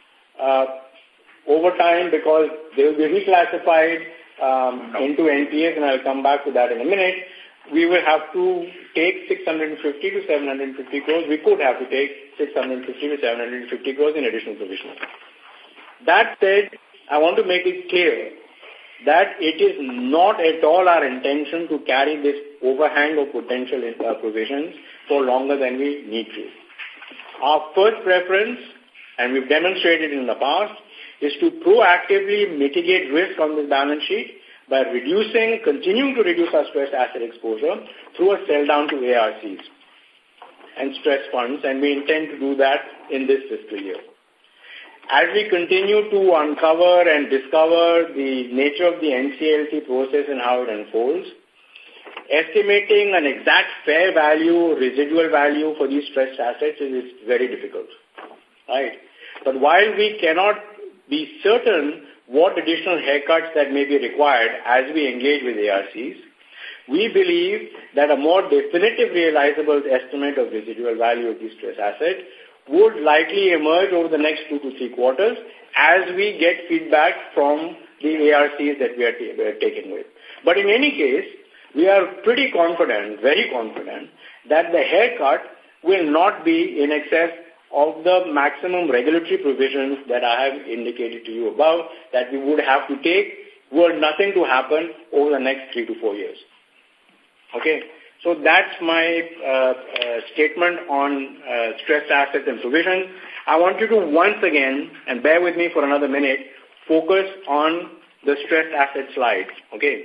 Over time, because they will be reclassified into NPAs, and I'll come back to that in a minute, we will have to take 650 to 750 crores. We could have to take 650 to 750 crores in additional provisions. That said, I want to make it clear that it is not at all our intention to carry this overhang of potential provisions for longer than we need to. Our first preference, and we've demonstrated in the past, is to proactively mitigate risk on this balance sheet by continuing to reduce our stressed asset exposure through a sell down to ARCs and stress funds, and we intend to do that in this fiscal year. As we continue to uncover and discover the nature of the NCLT process and how it unfolds, estimating an exact fair value, residual value for these stressed assets is very difficult. Right? But while we cannot be certain what additional haircuts that may be required as we engage with ARCs, we believe that a more definitive realizable estimate of residual value of these stressed assets would likely emerge over the next 2 to 3 quarters as we get feedback from the ARCs that we are taking with. But in any case, we are pretty confident, very confident, that the haircut will not be in excess of the maximum regulatory provisions that I have indicated to you above that we would have to take were nothing to happen over the next 3 to 4 years. Okay? So that's my statement on stressed assets and provisions. I want you to once again, and bear with me for another minute, focus on the stressed asset slide. Okay?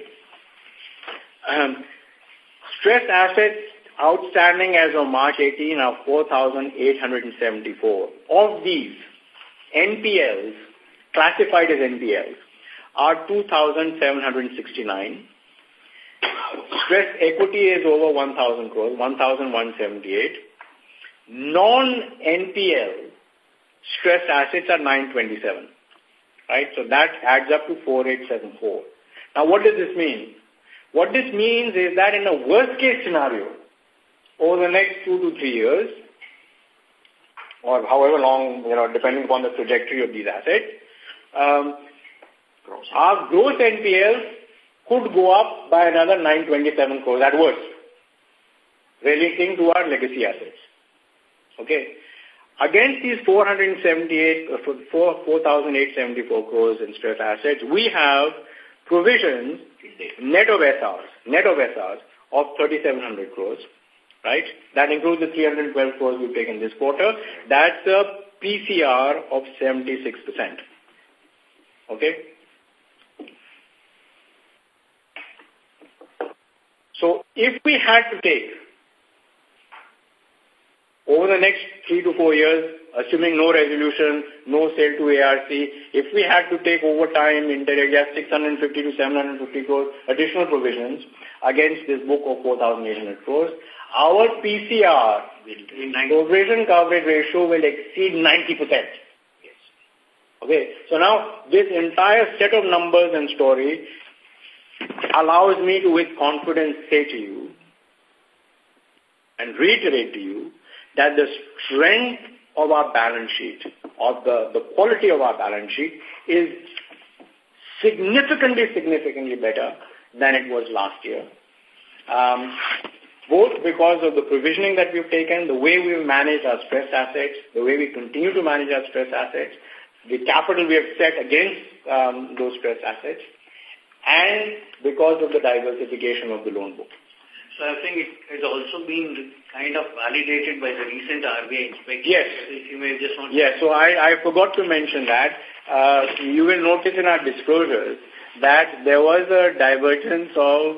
Stressed assets outstanding as of March 18 are 4,874. Of these, NPLs, classified as NPLs, are 2,769. Stressed equity is over 1,000 crores, 1,178. Non-NPL stressed assets are 927. Right? So that adds up to 4,874. Now what does this mean? What this means is that in a worst case scenario, over the next 2 to 3 years, or however long, depending upon the trajectory of these assets, our gross NPLs could go up by another 927 crores at worst, relating to our legacy assets. Okay. Against these 4,874 crores in stressed assets, we have provisions net of SRs of 3,700 crores. Right? That includes the 312 crores we've taken this quarter. That's a PCR of 76%. Okay? So if we had to take, over the next 3 to 4 years, assuming no resolution, no sale to ARC, if we had to take over time in the area 650 to 750 crores additional provisions against this book of 4,800 crores, our PCR, provision coverage ratio, will exceed 90%. Yes. Okay, so now this entire set of numbers and story allows me to with confidence say to you and reiterate to you that the strength of our balance sheet, of the quality of our balance sheet is significantly better than it was last year. Both because of the provisioning that we've taken, the way we've managed our stressed assets, the way we continue to manage our stressed assets, the capital we have set against those stressed assets, and because of the diversification of the loan book. So I think it has also been kind of validated by the recent RBI inspection. Yes. If you may just want to... Yes, so I forgot to mention that. You will notice in our disclosures that there was a divergence of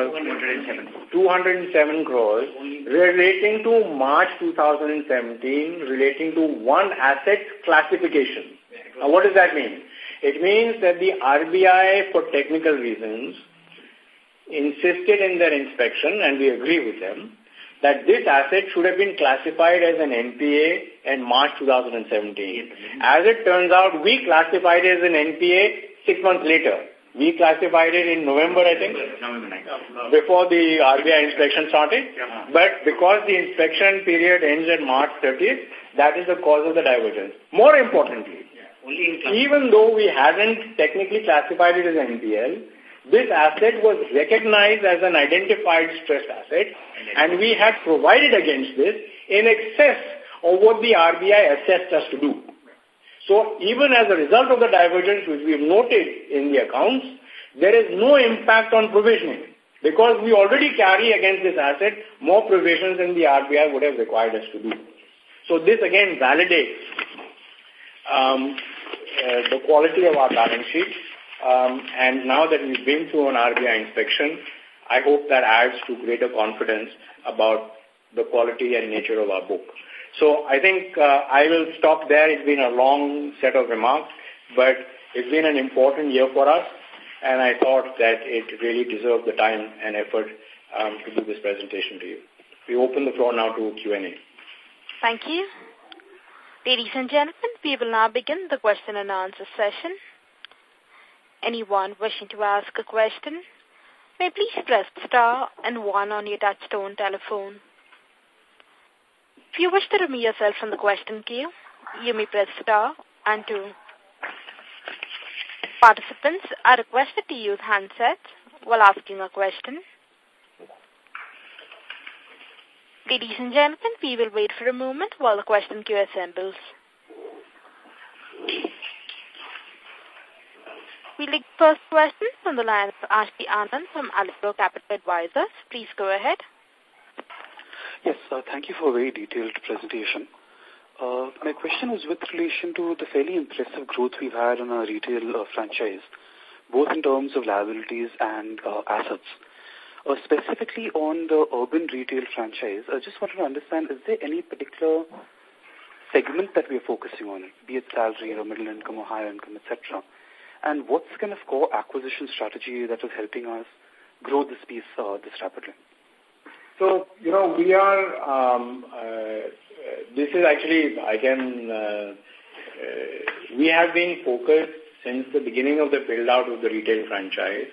207 crores relating to March 2017, relating to one asset classification. Now, what does that mean? It means that the RBI, for technical reasons, insisted in their inspection, and we agree with them, that this asset should have been classified as an NPA in March 2017. As it turns out, we classified it as an NPA 6 months later. We classified it in November, I think, before the RBI inspection started. But because the inspection period ends at March 30th, that is the cause of the divergence. More importantly, even though we hadn't technically classified it as an NPL, this asset was recognized as an identified stressed asset, and we had provided against this in excess of what the RBI assessed us to do. So even as a result of the divergence which we have noted in the accounts, there is no impact on provisioning because we already carry against this asset more provisions than the RBI would have required us to do. So this again validates the quality of our balance sheet. And now that we've been through an RBI inspection, I hope that adds to greater confidence about the quality and nature of our book. So I think I will stop there. It's been a long set of remarks, but it's been an important year for us, and I thought that it really deserved the time and effort to do this presentation to you. We open the floor now to Q&A. Thank you. Ladies and gentlemen, we will now begin the question and answer session. Anyone wishing to ask a question may please press star and 1 on your touchtone telephone. If you wish to remove yourself from the question queue, you may press star and 2. Participants are requested to use handsets while asking a question. Ladies and gentlemen, we will wait for a moment while the question queue assembles. We'll take the first question from the line of Ashti Anand from Alipro Capital Advisors. Please go ahead. Yes, thank you for a very detailed presentation. My question was with relation to the fairly impressive growth we've had on our retail franchise, both in terms of liabilities and assets. Specifically on the urban retail franchise, I just wanted to understand, is there any particular segment that we're focusing on, be it salary or middle income or higher income, etc.? And what's the kind of core acquisition strategy that is helping us grow this piece this rapidly? So, we are, this is actually, we have been focused since the beginning of the build-out of the retail franchise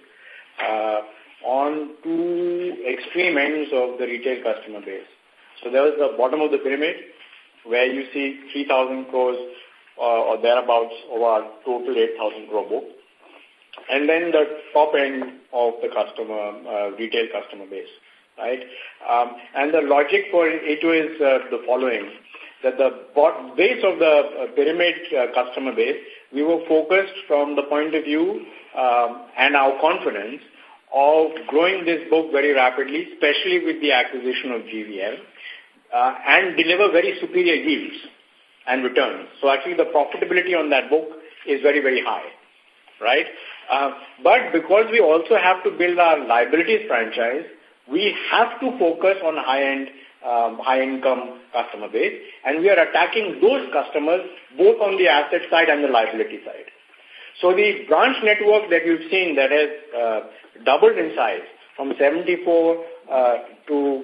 on two extreme ends of the retail customer base. So there was the bottom of the pyramid where you see 3,000 crores or thereabouts of our total 8,000 crore book. And then the top end of the retail customer base, right? And the logic for it is the following, that the base of the pyramid customer base, we were focused from the point of view and our confidence of growing this book very rapidly, especially with the acquisition of GVL, and deliver very superior yields and returns. So actually the profitability on that book is very, very high, right? But because we also have to build our liabilities franchise, we have to focus on high-end, high-income customer base, and we are attacking those customers both on the asset side and the liability side. So the branch network that you've seen that has doubled in size from 74 to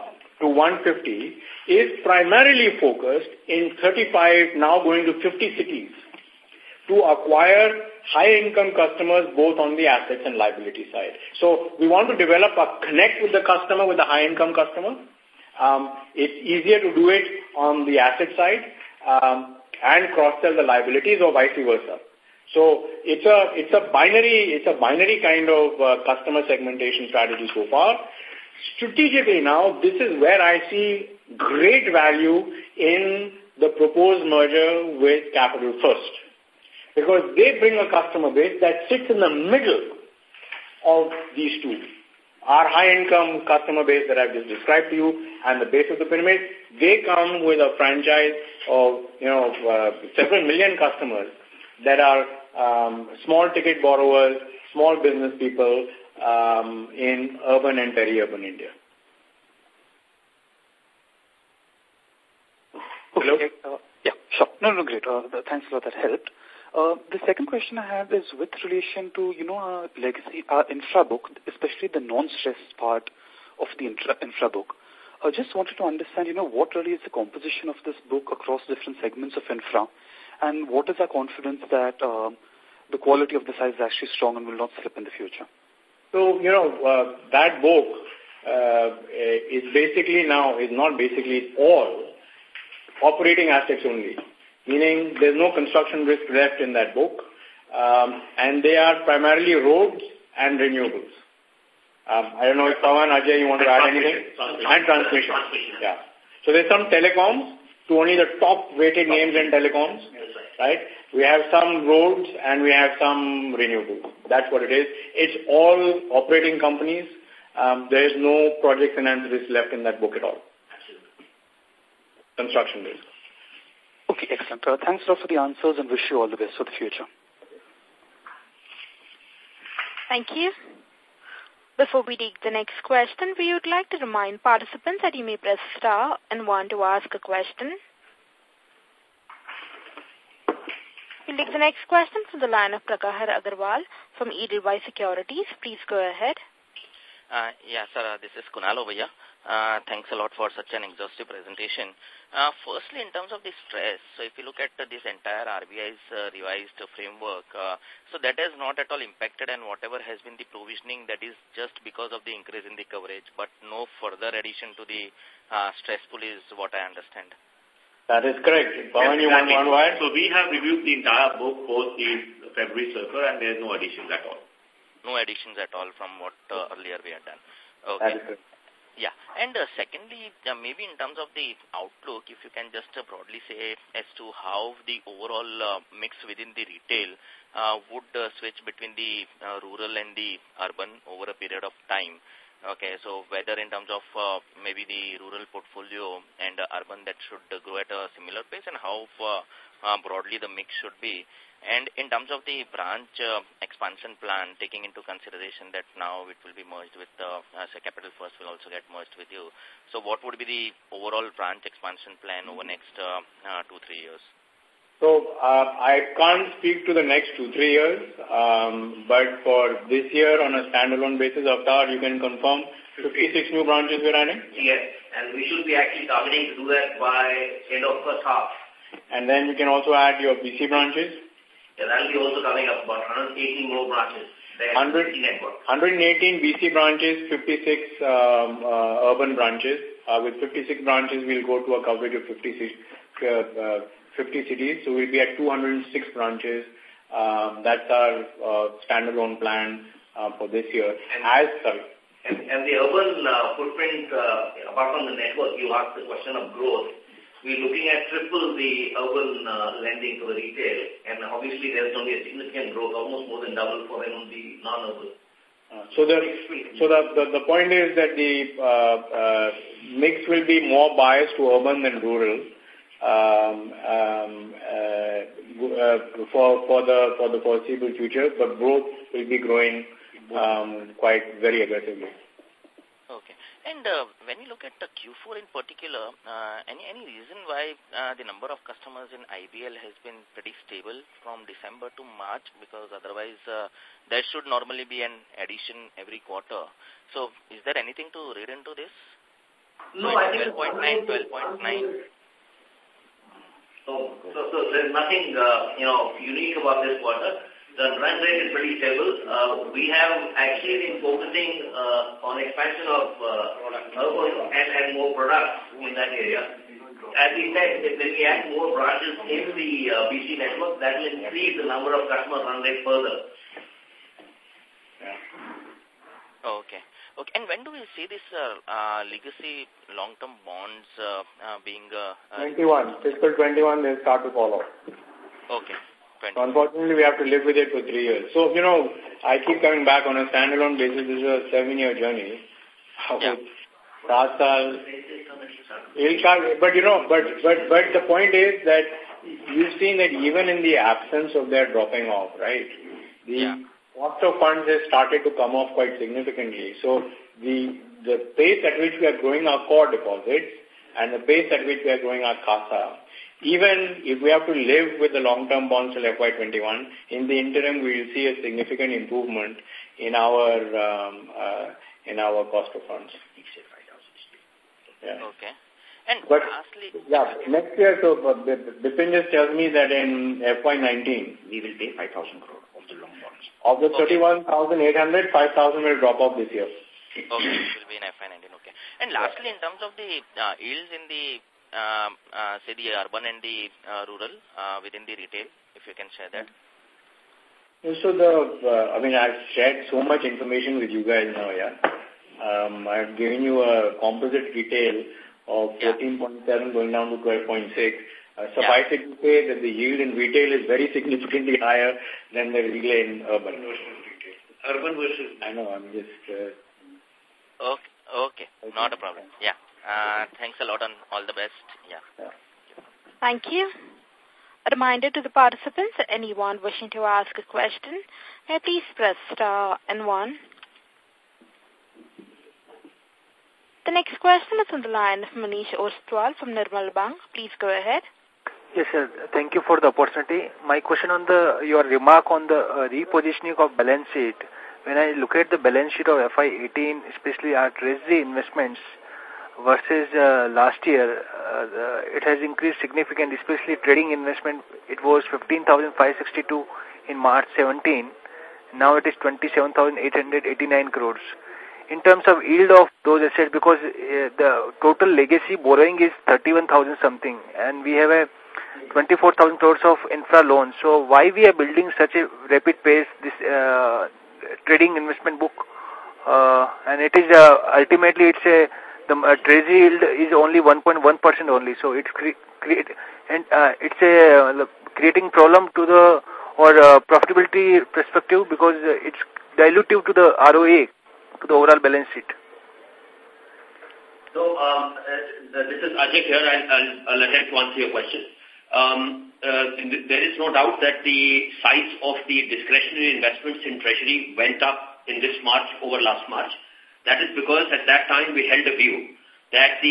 150 is primarily focused in 35, now going to 50 cities to acquire high-income customers both on the assets and liability side. So we want to develop a connect with the customer, with the high-income customer. It's easier to do it on the asset side and cross-sell the liabilities or vice versa. So it's a binary kind of customer segmentation strategy so far. Strategically now, this is where I see great value in the proposed merger with Capital First, because they bring a customer base that sits in the middle of these two. Our high-income customer base that I've just described to you and the base of the pyramid, they come with a franchise of, several million customers that are small-ticket borrowers, small business people in urban and peri-urban India. Okay. Yeah, sure. No, great. Thanks a lot. That helped. The second question I have is with relation to, our legacy, our infra book, especially the non-stressed part of the infra book. I just wanted to understand, what really is the composition of this book across different segments of infra, and what is our confidence that the quality of the size is actually strong and will not slip in the future? So, that book is basically now, is not basically all operating assets only, meaning there's no construction risk left in that book, and they are primarily roads and renewables. I don't know if Pawan, Ajay, you want to add anything? And transmission. Yeah. So there's some telecoms, to only the top-rated names in telecoms, right? We have some roads and we have some renewables. That's what it is. It's all operating companies. There is no project finance risk left in that book at all. Absolutely. Construction risk. Okay, excellent. Thanks a lot for the answers and wish you all the best for the future. Thank you. Before we take the next question, we would like to remind participants that you may press star and 1 to ask a question. We'll take the next question from the line of Prakahar Agarwal from Edelweiss Securities. Please go ahead. Yeah, sir, this is Kunal over here. Thanks a lot for such an exhaustive presentation. Firstly, in terms of the stress, so if you look at this entire RBI's revised framework, so that has not at all impacted, and whatever has been the provisioning, that is just because of the increase in the coverage, but no further addition to the stress pool is what I understand. That is correct. Pawan, you want to add? So we have reviewed the entire book post the February circular, and there is no additions at all. No additions at all from what earlier we had done. Okay. That is correct. Yeah. And secondly, maybe in terms of the outlook, if you can just broadly say as to how the overall mix within the retail would switch between the rural and the urban over a period of time. Okay, so whether in terms of maybe the rural portfolio and urban that should grow at a similar pace, and how broadly the mix should be. And in terms of the branch expansion plan, taking into consideration that now it will be merged with, say, Capital First will also get merged with you. So what would be the overall branch expansion plan over next 2-3 years? So I can't speak to the next 2-3 years, but for this year on a standalone basis, Avtar, you can confirm 56 new branches we're adding? Yes, and we should be actually targeting to do that by end of first half. And then you can also add your BC branches? Yeah, that will be also coming up, about 118 more branches. 118 BC branches, 56 urban branches. With 56 branches, we'll go to a coverage of 50 cities. So we'll be at 206 branches. That's our standalone plan for this year. And the urban footprint, apart from the network, you asked the question of growth. We're looking at triple the urban lending to the retail, and obviously there's going to be a significant growth, almost more than double for them on the non-urban. So the point is that the mix will be more biased to urban than rural for the foreseeable future, but growth will be growing quite very aggressively. Okay. And when you look at the Q4 in particular, any reason why the number of customers in IBL has been pretty stable from December to March? Because otherwise there should normally be an addition every quarter. So is there anything to read into this? No, I think 12.9. So there's nothing unique about this quarter. The run rate is pretty stable. We have actually been focusing on expansion of urban and more products in that area. As we said, if we add more branches in the BC network, that will increase the number of customer run rate further. Okay. Okay. And when do we see this legacy long-term bonds being... 21. Fiscal 21, they'll start to fall off. Okay. So unfortunately, we have to live with it for 3 years. So, I keep coming back on a standalone basis. This is a 7-year journey. Yeah. But the point is that you've seen that even in the absence of their dropping off, right? The cost of funds has started to come off quite significantly. So the pace at which we are growing our core deposits and the pace at which we are growing our CASA, even if we have to live with the long-term bonds till FY21, in the interim, we will see a significant improvement in our cost of funds. Yeah. Okay. And but, lastly... Yeah, next year, so Bipin just tells me that in FY19, we will pay 5,000 crore of the long bonds. Of the 31,800, 5,000 will drop off this year. Okay, it will be in FY19, okay. And lastly, in terms of the yields in the say the urban and the rural within the retail, if you can share that. So I've shared so much information with you guys now, I've given you a composite retail of 14.7 going down to 12.6. Suffice it to say that the yield in retail is very significantly higher than the yield in urban. Urban versus... I know, I'm just... Okay, not a problem. Yeah. Thanks a lot and all the best. Yeah. Thank you. A reminder to the participants, anyone wishing to ask a question, please press star and 1. The next question is on the line of Manish Ostwal from Nirmal Bang. Please go ahead. Yes, sir. Thank you for the opportunity. My question on your remark on the repositioning of balance sheet. When I look at the balance sheet of FY18, especially our treasury investments, versus last year, it has increased significantly, especially trading investment. It was 15,562 in March 17. Now it is 27,889 crores. In terms of yield of those assets, because the total legacy borrowing is 31,000 something, and we have a 24,000 crores of infra loans. So why we are building such a rapid pace this trading investment book? And it is ultimately the treasury yield is only 1.1% only. So it's creating problem to the profitability perspective, because it's dilutive to the ROA, to the overall balance sheet. So this is Ajay here. I'll attempt to answer your question. There is no doubt that the size of the discretionary investments in treasury went up in this March over last March. That is because at that time we held a view that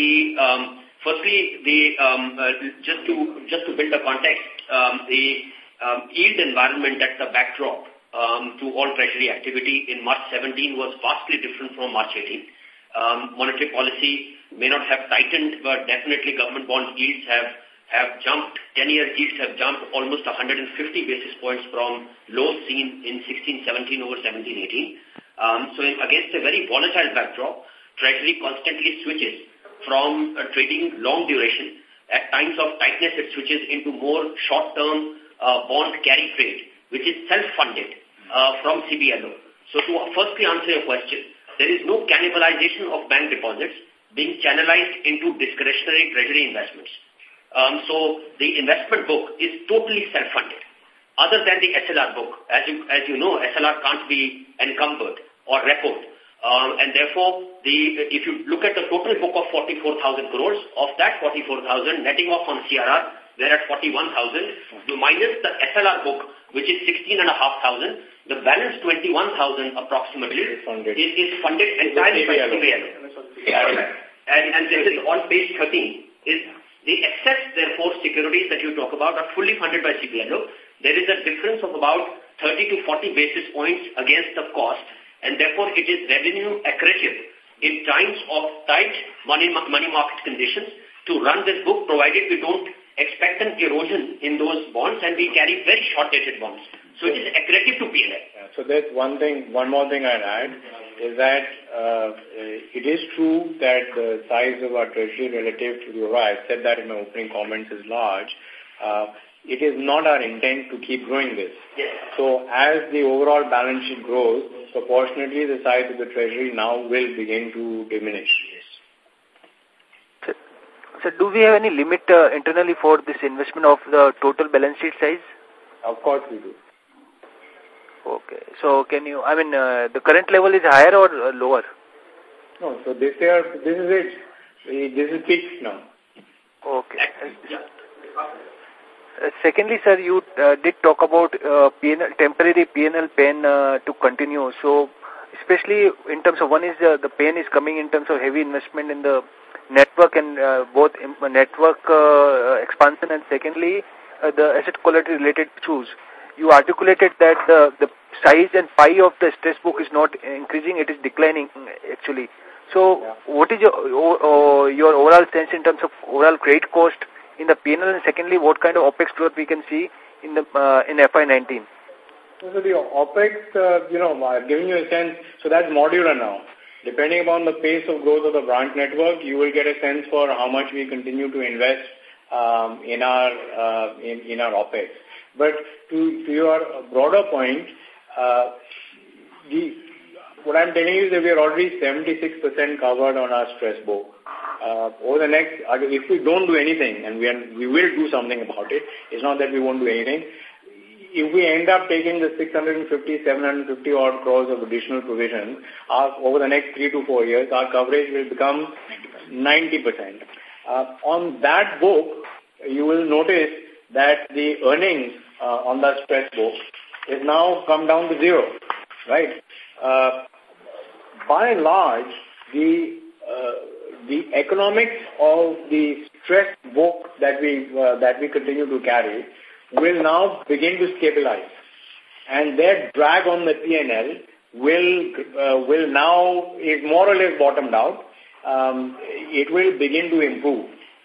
just to build a context, the yield environment at the backdrop to all treasury activity in March 17 was vastly different from March 18. Monetary policy may not have tightened, but definitely government bond yields have jumped. 10-year yields have jumped almost 150 basis points from lows seen in 16-17 over 17-18. So against a very volatile backdrop, treasury constantly switches from trading long duration. At times of tightness, it switches into more short-term bond carry trade, which is self-funded from CBLO. So to firstly answer your question, there is no cannibalization of bank deposits being channelized into discretionary treasury investments. So the investment book is totally self-funded. Other than the SLR book, as you know, SLR can't be encumbered or repoed. And therefore, if you look at the total book of 44,000 crores, of that 44,000, netting off on CRR, they're at 41,000, minus the SLR book, which is 16,500, the balance 21,000 approximately is funded entirely by CBLO. And this is on page 13, is the excess, therefore, securities that you talk about are fully funded by CBLO. There is a difference of about 30 to 40 basis points against the cost, and therefore it is revenue accretive in times of tight money market conditions to run this book, provided we don't expect an erosion in those bonds, and we carry very short-dated bonds. So it is accretive to P&L. Yeah, so there's one more thing I'd add, is that it is true that the size of our treasury relative to the overall, I said that in my opening comments, is large. It is not our intent to keep growing this. Yes. So as the overall balance sheet grows, proportionately the size of the treasury now will begin to diminish. So do we have any limit internally for this investment of the total balance sheet size? Of course we do. Okay. So can you, the current level is higher or lower? No, so this year, this is it. This is peak now. Okay. Secondly, sir, you did talk about temporary P&L pain to continue. So especially in terms of, one is the pain is coming in terms of heavy investment in the network and both network expansion, and secondly, the asset quality related issues. You articulated that the size and pie of the stress book is not increasing, it is declining actually. So what is your overall sense in terms of overall credit cost in the P&L, and secondly, what kind of OPEX growth we can see in the in FY19? So the OPEX, I've given you a sense, so that's modular now. Depending upon the pace of growth of the branch network, you will get a sense for how much we continue to invest in our OPEX. But to your broader point, what I'm telling you is that we are already 76% covered on our stress book. Over the next, if we don't do anything, and we will do something about it, it's not that we won't do anything. If we end up taking the 650, 750 odd crores of additional provision over the next 3 to 4 years, our coverage will become 90%. On that book, you will notice that the earnings on that stress book is now come down to zero, right? By and large, the economics of the stress book that we continue to carry will now begin to stabilize, and their drag on the P&L will now is more or less bottomed out, it will begin to improve.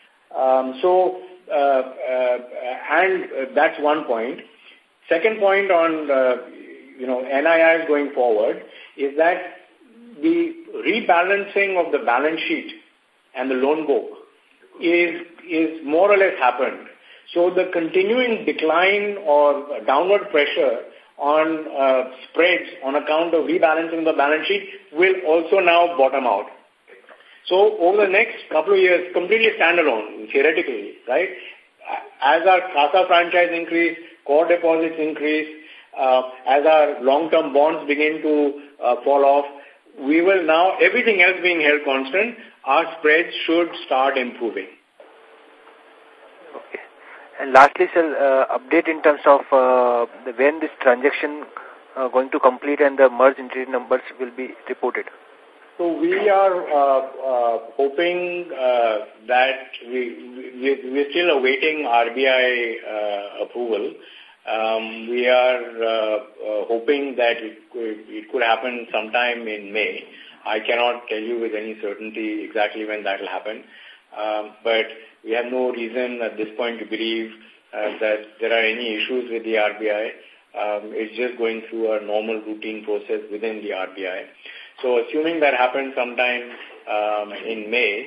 And that's one point. Second point on, NII going forward is that the rebalancing of the balance sheet and the loan book is more or less happened. So the continuing decline or downward pressure on spreads on account of rebalancing the balance sheet will also now bottom out. So over the next couple of years, completely standalone, theoretically, right? As our CASA franchise increase, core deposits increase, as our long-term bonds begin to fall off, we will now, everything else being held constant, our spreads should start improving. Okay. And lastly, sir, update in terms of when this transaction going to complete and the merged entity numbers will be reported. So we are hoping that we're still awaiting RBI approval. We are hoping that it could happen sometime in May. I cannot tell you with any certainty exactly when that will happen. But we have no reason at this point to believe that there are any issues with the RBI. It's just going through a normal routine process within the RBI. So assuming that happens sometime in May,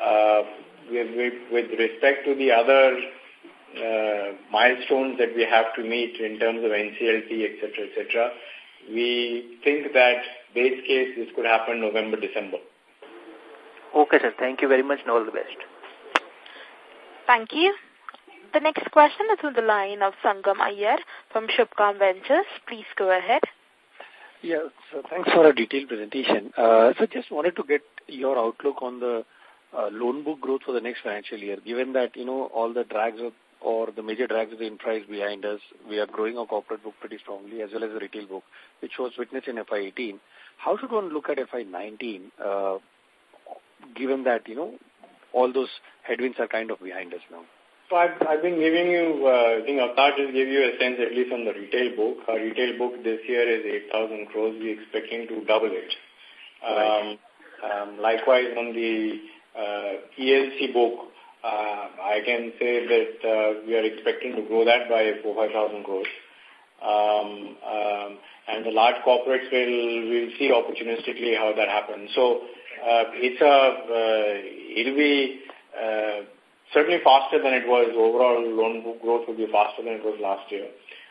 with respect to the other milestones that we have to meet in terms of NCLT, etc., we think that base case this could happen November, December. Okay, sir. Thank you very much and all the best. Thank you. The next question is on the line of Sangam Iyer from Shubhkam Ventures. Please go ahead. Yeah, so thanks for a detailed presentation. So just wanted to get your outlook on the loan book growth for the next financial year, given that, all the drags or the major drags of the infra is behind us. We are growing our corporate book pretty strongly as well as the retail book, which was witnessed in FY18. How should one look at FY19, given that, all those headwinds are kind of behind us now? So I've been giving you, I think Avtar just gave you a sense at least on the retail book. Our retail book this year is 8,000 crores. We're expecting to double it. Right. Likewise on the ELC book, I can say that we are expecting to grow that by 4,000-5,000 crores. And the large corporates will see opportunistically how that happens. So it'll be certainly faster than it was. Overall loan book growth will be faster than it was last year.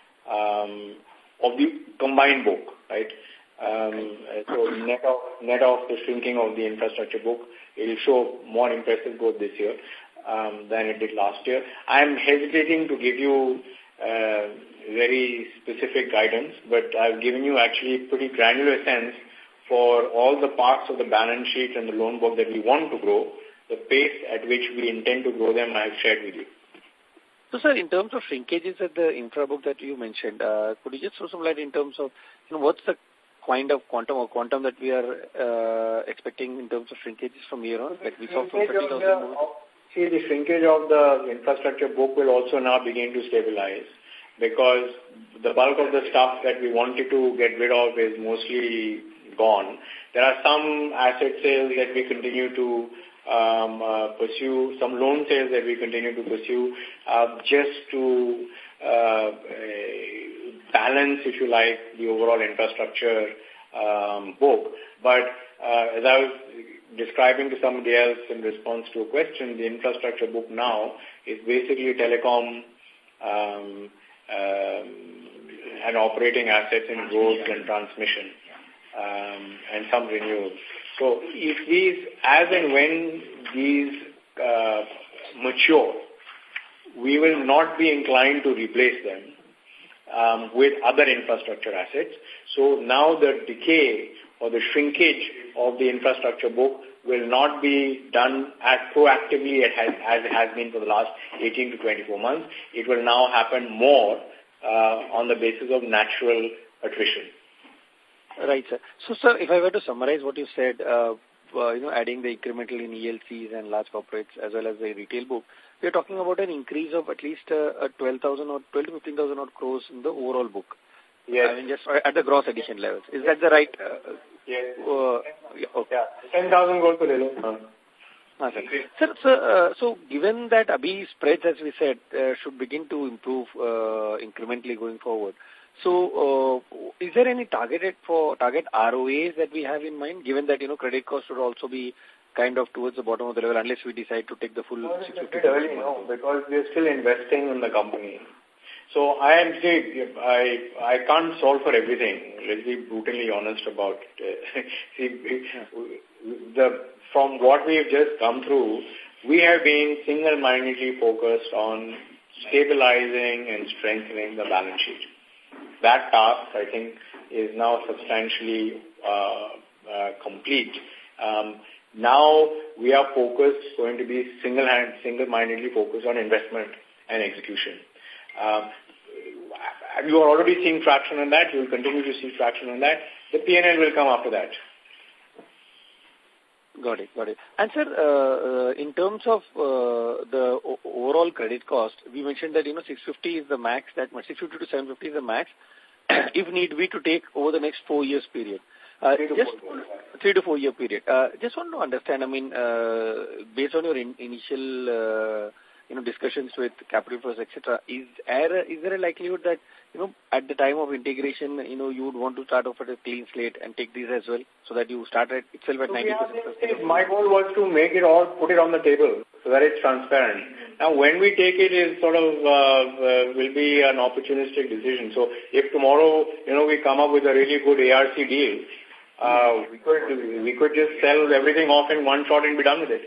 Of the combined book, right? So net of the shrinking of the infrastructure book, it will show more impressive growth this year than it did last year. I'm hesitating to give you very specific guidance, but I've given you actually pretty granular sense for all the parts of the balance sheet and the loan book that we want to grow. The pace at which we intend to grow them, I have shared with you. So, sir, in terms of shrinkages at the infra book that you mentioned, could you just throw some light in terms of, what's the kind of quantum that we are expecting in terms of shrinkages from here on? Like we saw from 30,000 more? See, the shrinkage of the infrastructure book will also now begin to stabilize because the bulk of the stuff that we wanted to get rid of is mostly gone. There are some asset sales that we continue to pursue, some loan sales that we continue to pursue, just to balance, if you like, the overall infrastructure book. But as I was describing to somebody else in response to a question, the infrastructure book now is basically telecom and operating assets in roads and transmission and some renewals. So if these, as and when these mature, we will not be inclined to replace them with other infrastructure assets. So now the decay or the shrinkage of the infrastructure book will not be done as proactively as it has been for the last 18 to 24 months. It will now happen more on the basis of natural attrition. Right, sir. So, sir, if I were to summarize what you said, adding the incremental in ELCs and large corporates as well as the retail book, we are talking about an increase of at least 12,000 or 12 to 15,000 crores in the overall book. Yes. I mean, just at the gross addition levels. Is that the right Yes. Okay. 10,000 crores to Lelo. Sir, so given that Abhi spreads, as we said, should begin to improve incrementally going forward, so is there any target ROAs that we have in mind, given that, credit cost should also be kind of towards the bottom of the level unless we decide to take the full 650? Early, no, because we're still investing in the company. So I can't solve for everything. Let's be brutally honest about it. From what we have just come through, we have been single-mindedly focused on stabilizing and strengthening the balance sheet. That task, I think, is now substantially complete. Now we are going to be single-mindedly focused on investment and execution. You are already seeing traction on that. You will continue to see traction on that. The P&L will come after that. Got it. And sir, in terms of the overall credit cost, we mentioned that 650 is the max. 650 to 750 is the max. If need be to take over the next 4 years period. 3 to 4 year period. Just want to understand. I mean, based on your initial discussions with Capital First, etc., is there a likelihood that at the time of integration, you would want to start off at a clean slate and take these as well, so that you start at itself at 90%? My goal was to make it all, put it on the table, so that it's transparent. Now, when we take it, is sort of will be an opportunistic decision. So, if tomorrow, we come up with a really good ARC deal, we could just sell everything off in one shot and be done with it.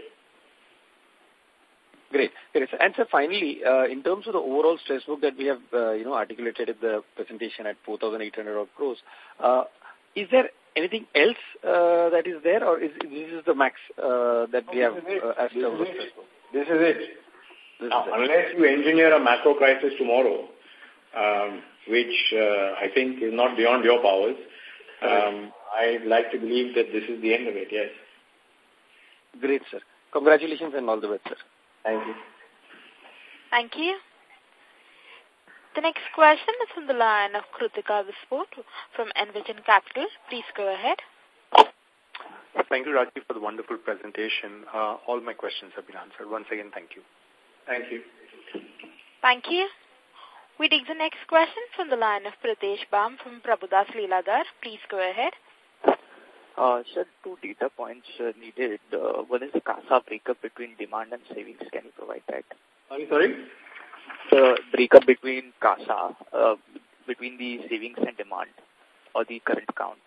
Great. And sir, finally, in terms of the overall stress book that we have, articulated in the presentation at 4,800 crores, is there anything else that is there, or is this the max that we have as the stress book? This is it. Unless you engineer a macro crisis tomorrow, which I think is not beyond your powers, I'd like to believe that this is the end of it, yes. Great, sir. Congratulations and all the best, sir. Thank you. Thank you. The next question is from the line of Kritika Visport from Envision Capital. Please go ahead. Thank you, Rajiv, for the wonderful presentation. All my questions have been answered. Once again, thank you. Thank you. Thank you. We take the next question from the line of Pritesh Bam from Prabhudas Lilladher. Please go ahead. Sir, 2 data points needed. One is the CASA breakup between demand and savings. Can you provide that? Sorry? The breakup between CASA, between the savings and demand, or the current account.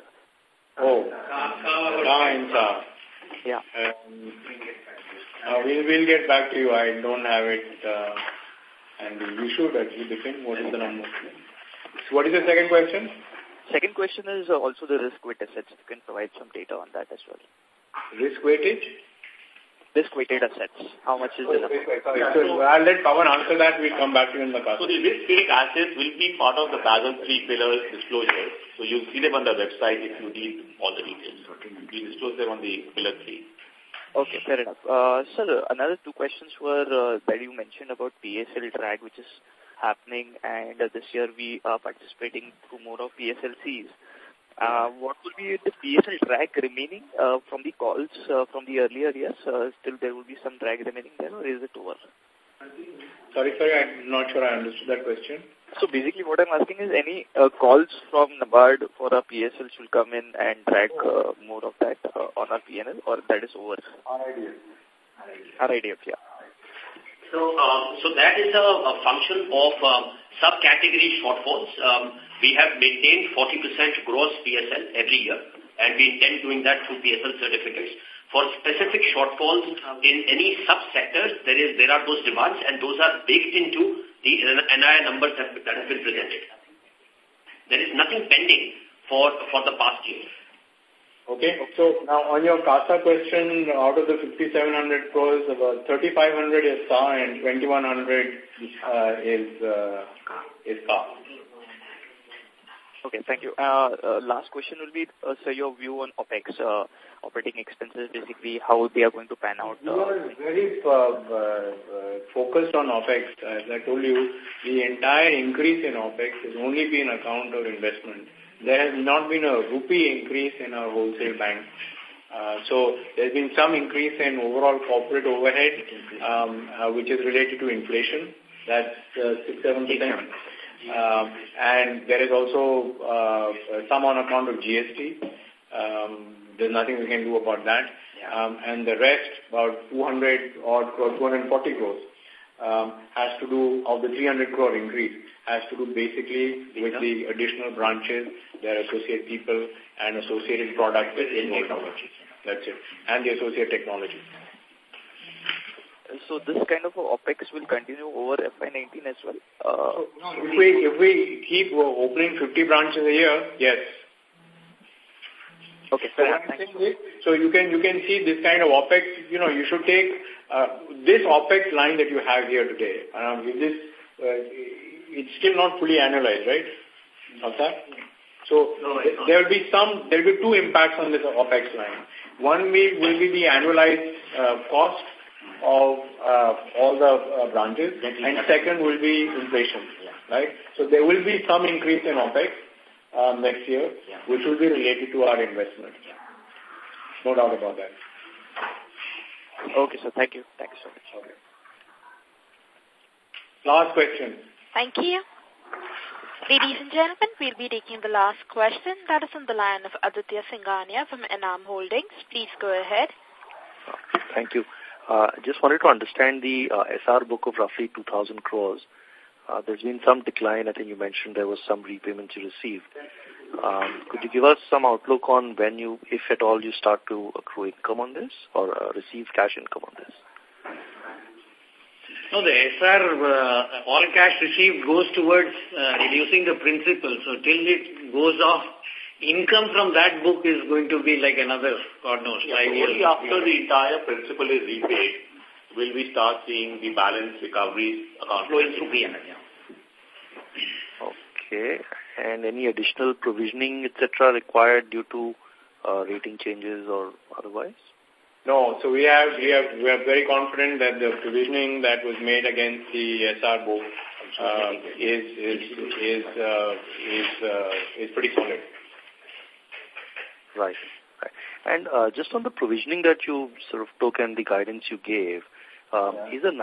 CASA. Yeah. We'll get back to you. I don't have it. And you should actually define what is the number. So what is the second question? Second question is also the risk-weighted assets. You can provide some data on that as well. Risk-weighted? Risk-weighted assets. How much is the number? So I'll let Pawan answer that. We'll come back to you in the CASA. So the risk-weighted assets will be part of the Basel III pillar disclosures. So you'll see them on the website if you need all the details. We disclose them on the pillar 3. Okay, fair enough. Sir, another 2 questions were that you mentioned about PSL drag, which is happening, and this year we are participating through more of PSLCs. What will be the PSL drag remaining from the calls from the earlier years? Still there will be some drag remaining there, or is it over? Sorry, I'm not sure I understood that question. So basically what I'm asking is any calls from NABARD for our PSLs will come in and drag more of that on our PNL, or that is over? RIDF, yeah. So that is a function of subcategory shortfalls. We have maintained 40% gross PSL every year, and we intend doing that through PSL certificates. For specific shortfalls in any subsectors, there are those demands, and those are baked into the NII numbers that have been presented. There is nothing pending for the past year. Okay. So now on your CASA question, out of the 5,700 crores, about 3,500 is SA and 2,100 is CA. Okay, thank you. Last question will be, sir, your view on OPEX, operating expenses, basically how they are going to pan out. We are very focused on OPEX. As I told you, the entire increase in OPEX has only been account of investment. there has not been a rupee increase in our wholesale bank. So there's been some increase in overall corporate overhead, which is related to inflation. That's 6-7%. And there is also some on account of GST. There's nothing we can do about that. And the rest, about 240 crores, has to do, of the 300 crore increase, has to do basically with the additional branches, their associate people, and associated products. That's it. And the associate technology. So this kind of OPEX will continue over FY19 as well? If we keep opening 50 branches a year, yes. Okay, so you can see this kind of OPEX, you should take this OPEX line that you have here today. It's still not fully annualized, right? Okay? So there will be two impacts on this OPEX line. One will be the annualized cost of all the branches, and second will be inflation, right? So there will be some increase in OPEX next year, which will be related to our investment. No doubt about that. Okay, sir. Thank you. Thanks so much. Okay. Last question. Thank you. Ladies and gentlemen, we'll be taking the last question. That is on the line of Aditya Singhania from Enam Holdings. Please go ahead. Thank you. Just wanted to understand the SR book of roughly 2,000 crores. There's been some decline. I think you mentioned there was some repayments you received. Could you give us some outlook on when you, if at all, you start to accrue income on this or receive cash income on this? No, the SR, all cash received goes towards reducing the principal. So till it goes off, income from that book is going to be like another, God knows, 5 years. Only after the entire principal is repaid will we start seeing the balance recoveries flowing through P&L. Okay. And any additional provisioning, etc., required due to rating changes or otherwise? No. So we are very confident that the provisioning that was made against the SR book is pretty solid. Right. And just on the provisioning that you sort of took and the guidance you gave, is a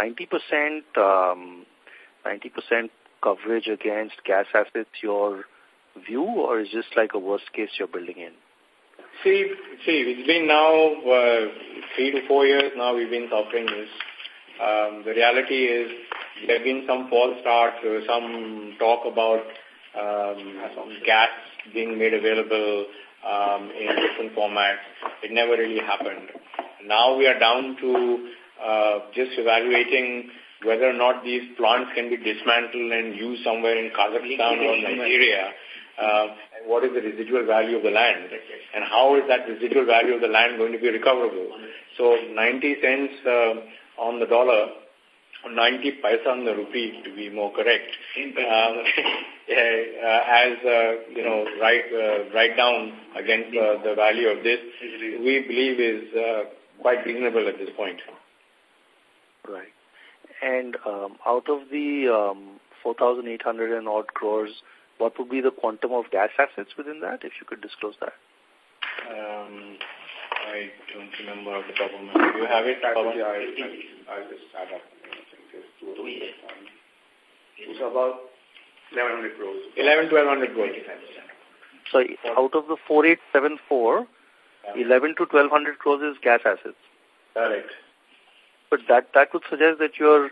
90% coverage against gas assets your view, or is just like a worst case you're building in? See, it's been now 3 to 4 years now we've been suffering this. The reality is there have been some false starts, some talk about some gas being made available in different formats. It never really happened. Now we are down to just evaluating whether or not these plants can be dismantled and used somewhere in Kazakhstan or Nigeria. And what is the residual value of the land? And how is that residual value of the land going to be recoverable? So 90 cents on the dollar, 90 paisa on the rupee to be more correct, write down against the value of this, we believe is quite reasonable at this point. Right. And out of the 4,800 and odd crores, what would be the quantum of gas assets within that, if you could disclose that? I don't remember off the top of my head. Do you have it? I'll just add up. It's about 1,100 crores. 1,200 crores. So out of the 4,874, 11 to 1,200 crores is gas assets. Correct. But that would suggest that you're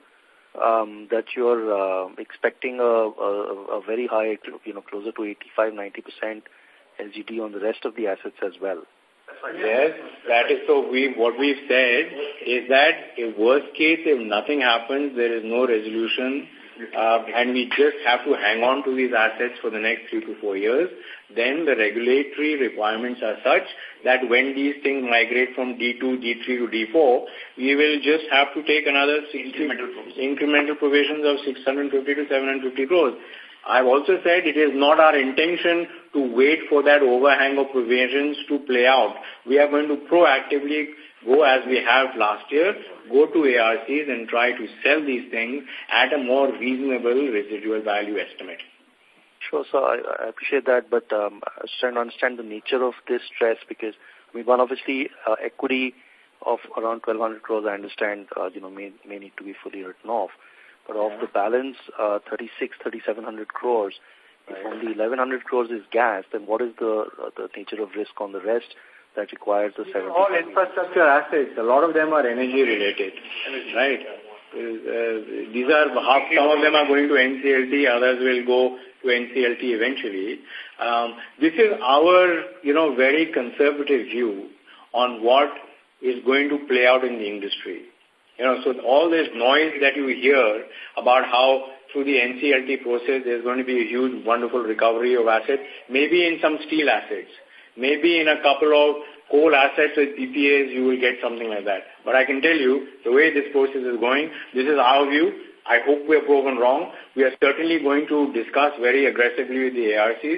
expecting a very high, closer to 85-90% LGD on the rest of the assets as well. Yes, that is so. What we've said is that if worst case, if nothing happens, there is no resolution, and we just have to hang on to these assets for the next 3 to 4 years, then the regulatory requirements are such that when these things migrate from D2, D3 to D4, we will just have to take another incremental provisions of 650 to 750 crores. I've also said it is not our intention to wait for that overhang of provisions to play out. We are going to proactively go, as we have last year, go to ARCs and try to sell these things at a more reasonable residual value estimate. Sure, so I appreciate that, but I was trying to understand the nature of this stress because, I mean, one obviously equity of around 1,200 crores, I understand, may need to be fully written off. But of the balance, 3,700 crores, if only 1,100 crores is gas, then what is the nature of risk on the rest that requires the 70? All infrastructure assets, a lot of them are energy related, right? These are some of them are going to NCLT, others will go to NCLT eventually. This is our, very conservative view on what is going to play out in the industry. So all this noise that you hear about how through the NCLT process there's going to be a huge, wonderful recovery of assets, maybe in some steel assets, maybe in a couple of coal assets with PPAs, you will get something like that. But I can tell you, the way this process is going, this is our view. I hope we are proven wrong. We are certainly going to discuss very aggressively with the ARCs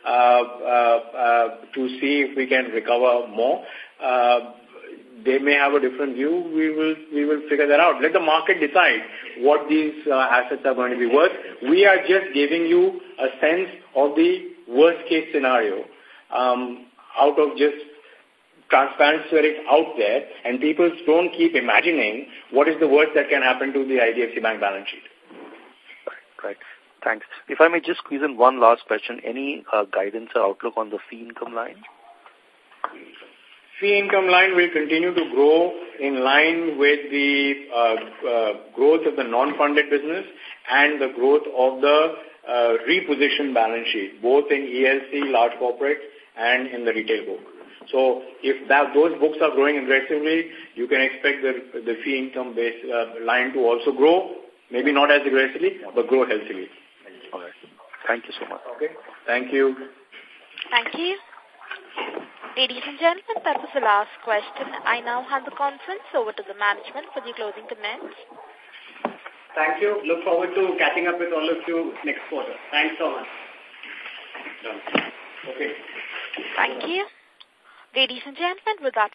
to see if we can recover more. They may have a different view. We will figure that out. Let the market decide what these assets are going to be worth. We are just giving you a sense of the worst case scenario out of just transparency where it's out there, and people don't keep imagining what is the worst that can happen to the IDFC Bank balance sheet. Right. Thanks. If I may just squeeze in one last question, any guidance or outlook on the fee income line? Fee income line will continue to grow in line with the growth of the non-funded business and the growth of the repositioned balance sheet, both in ELC, large corporate, and in the retail book. So if those books are growing aggressively, you can expect the fee income base line to also grow, maybe not as aggressively, but grow healthily. All right. Thank you so much. Okay. Thank you. Thank you. Ladies and gentlemen, that was the last question. I now hand the conference over to the management for the closing comments. Thank you. Look forward to catching up with all of you next quarter. Thanks so much. Okay. Thank you. Ladies and gentlemen, with that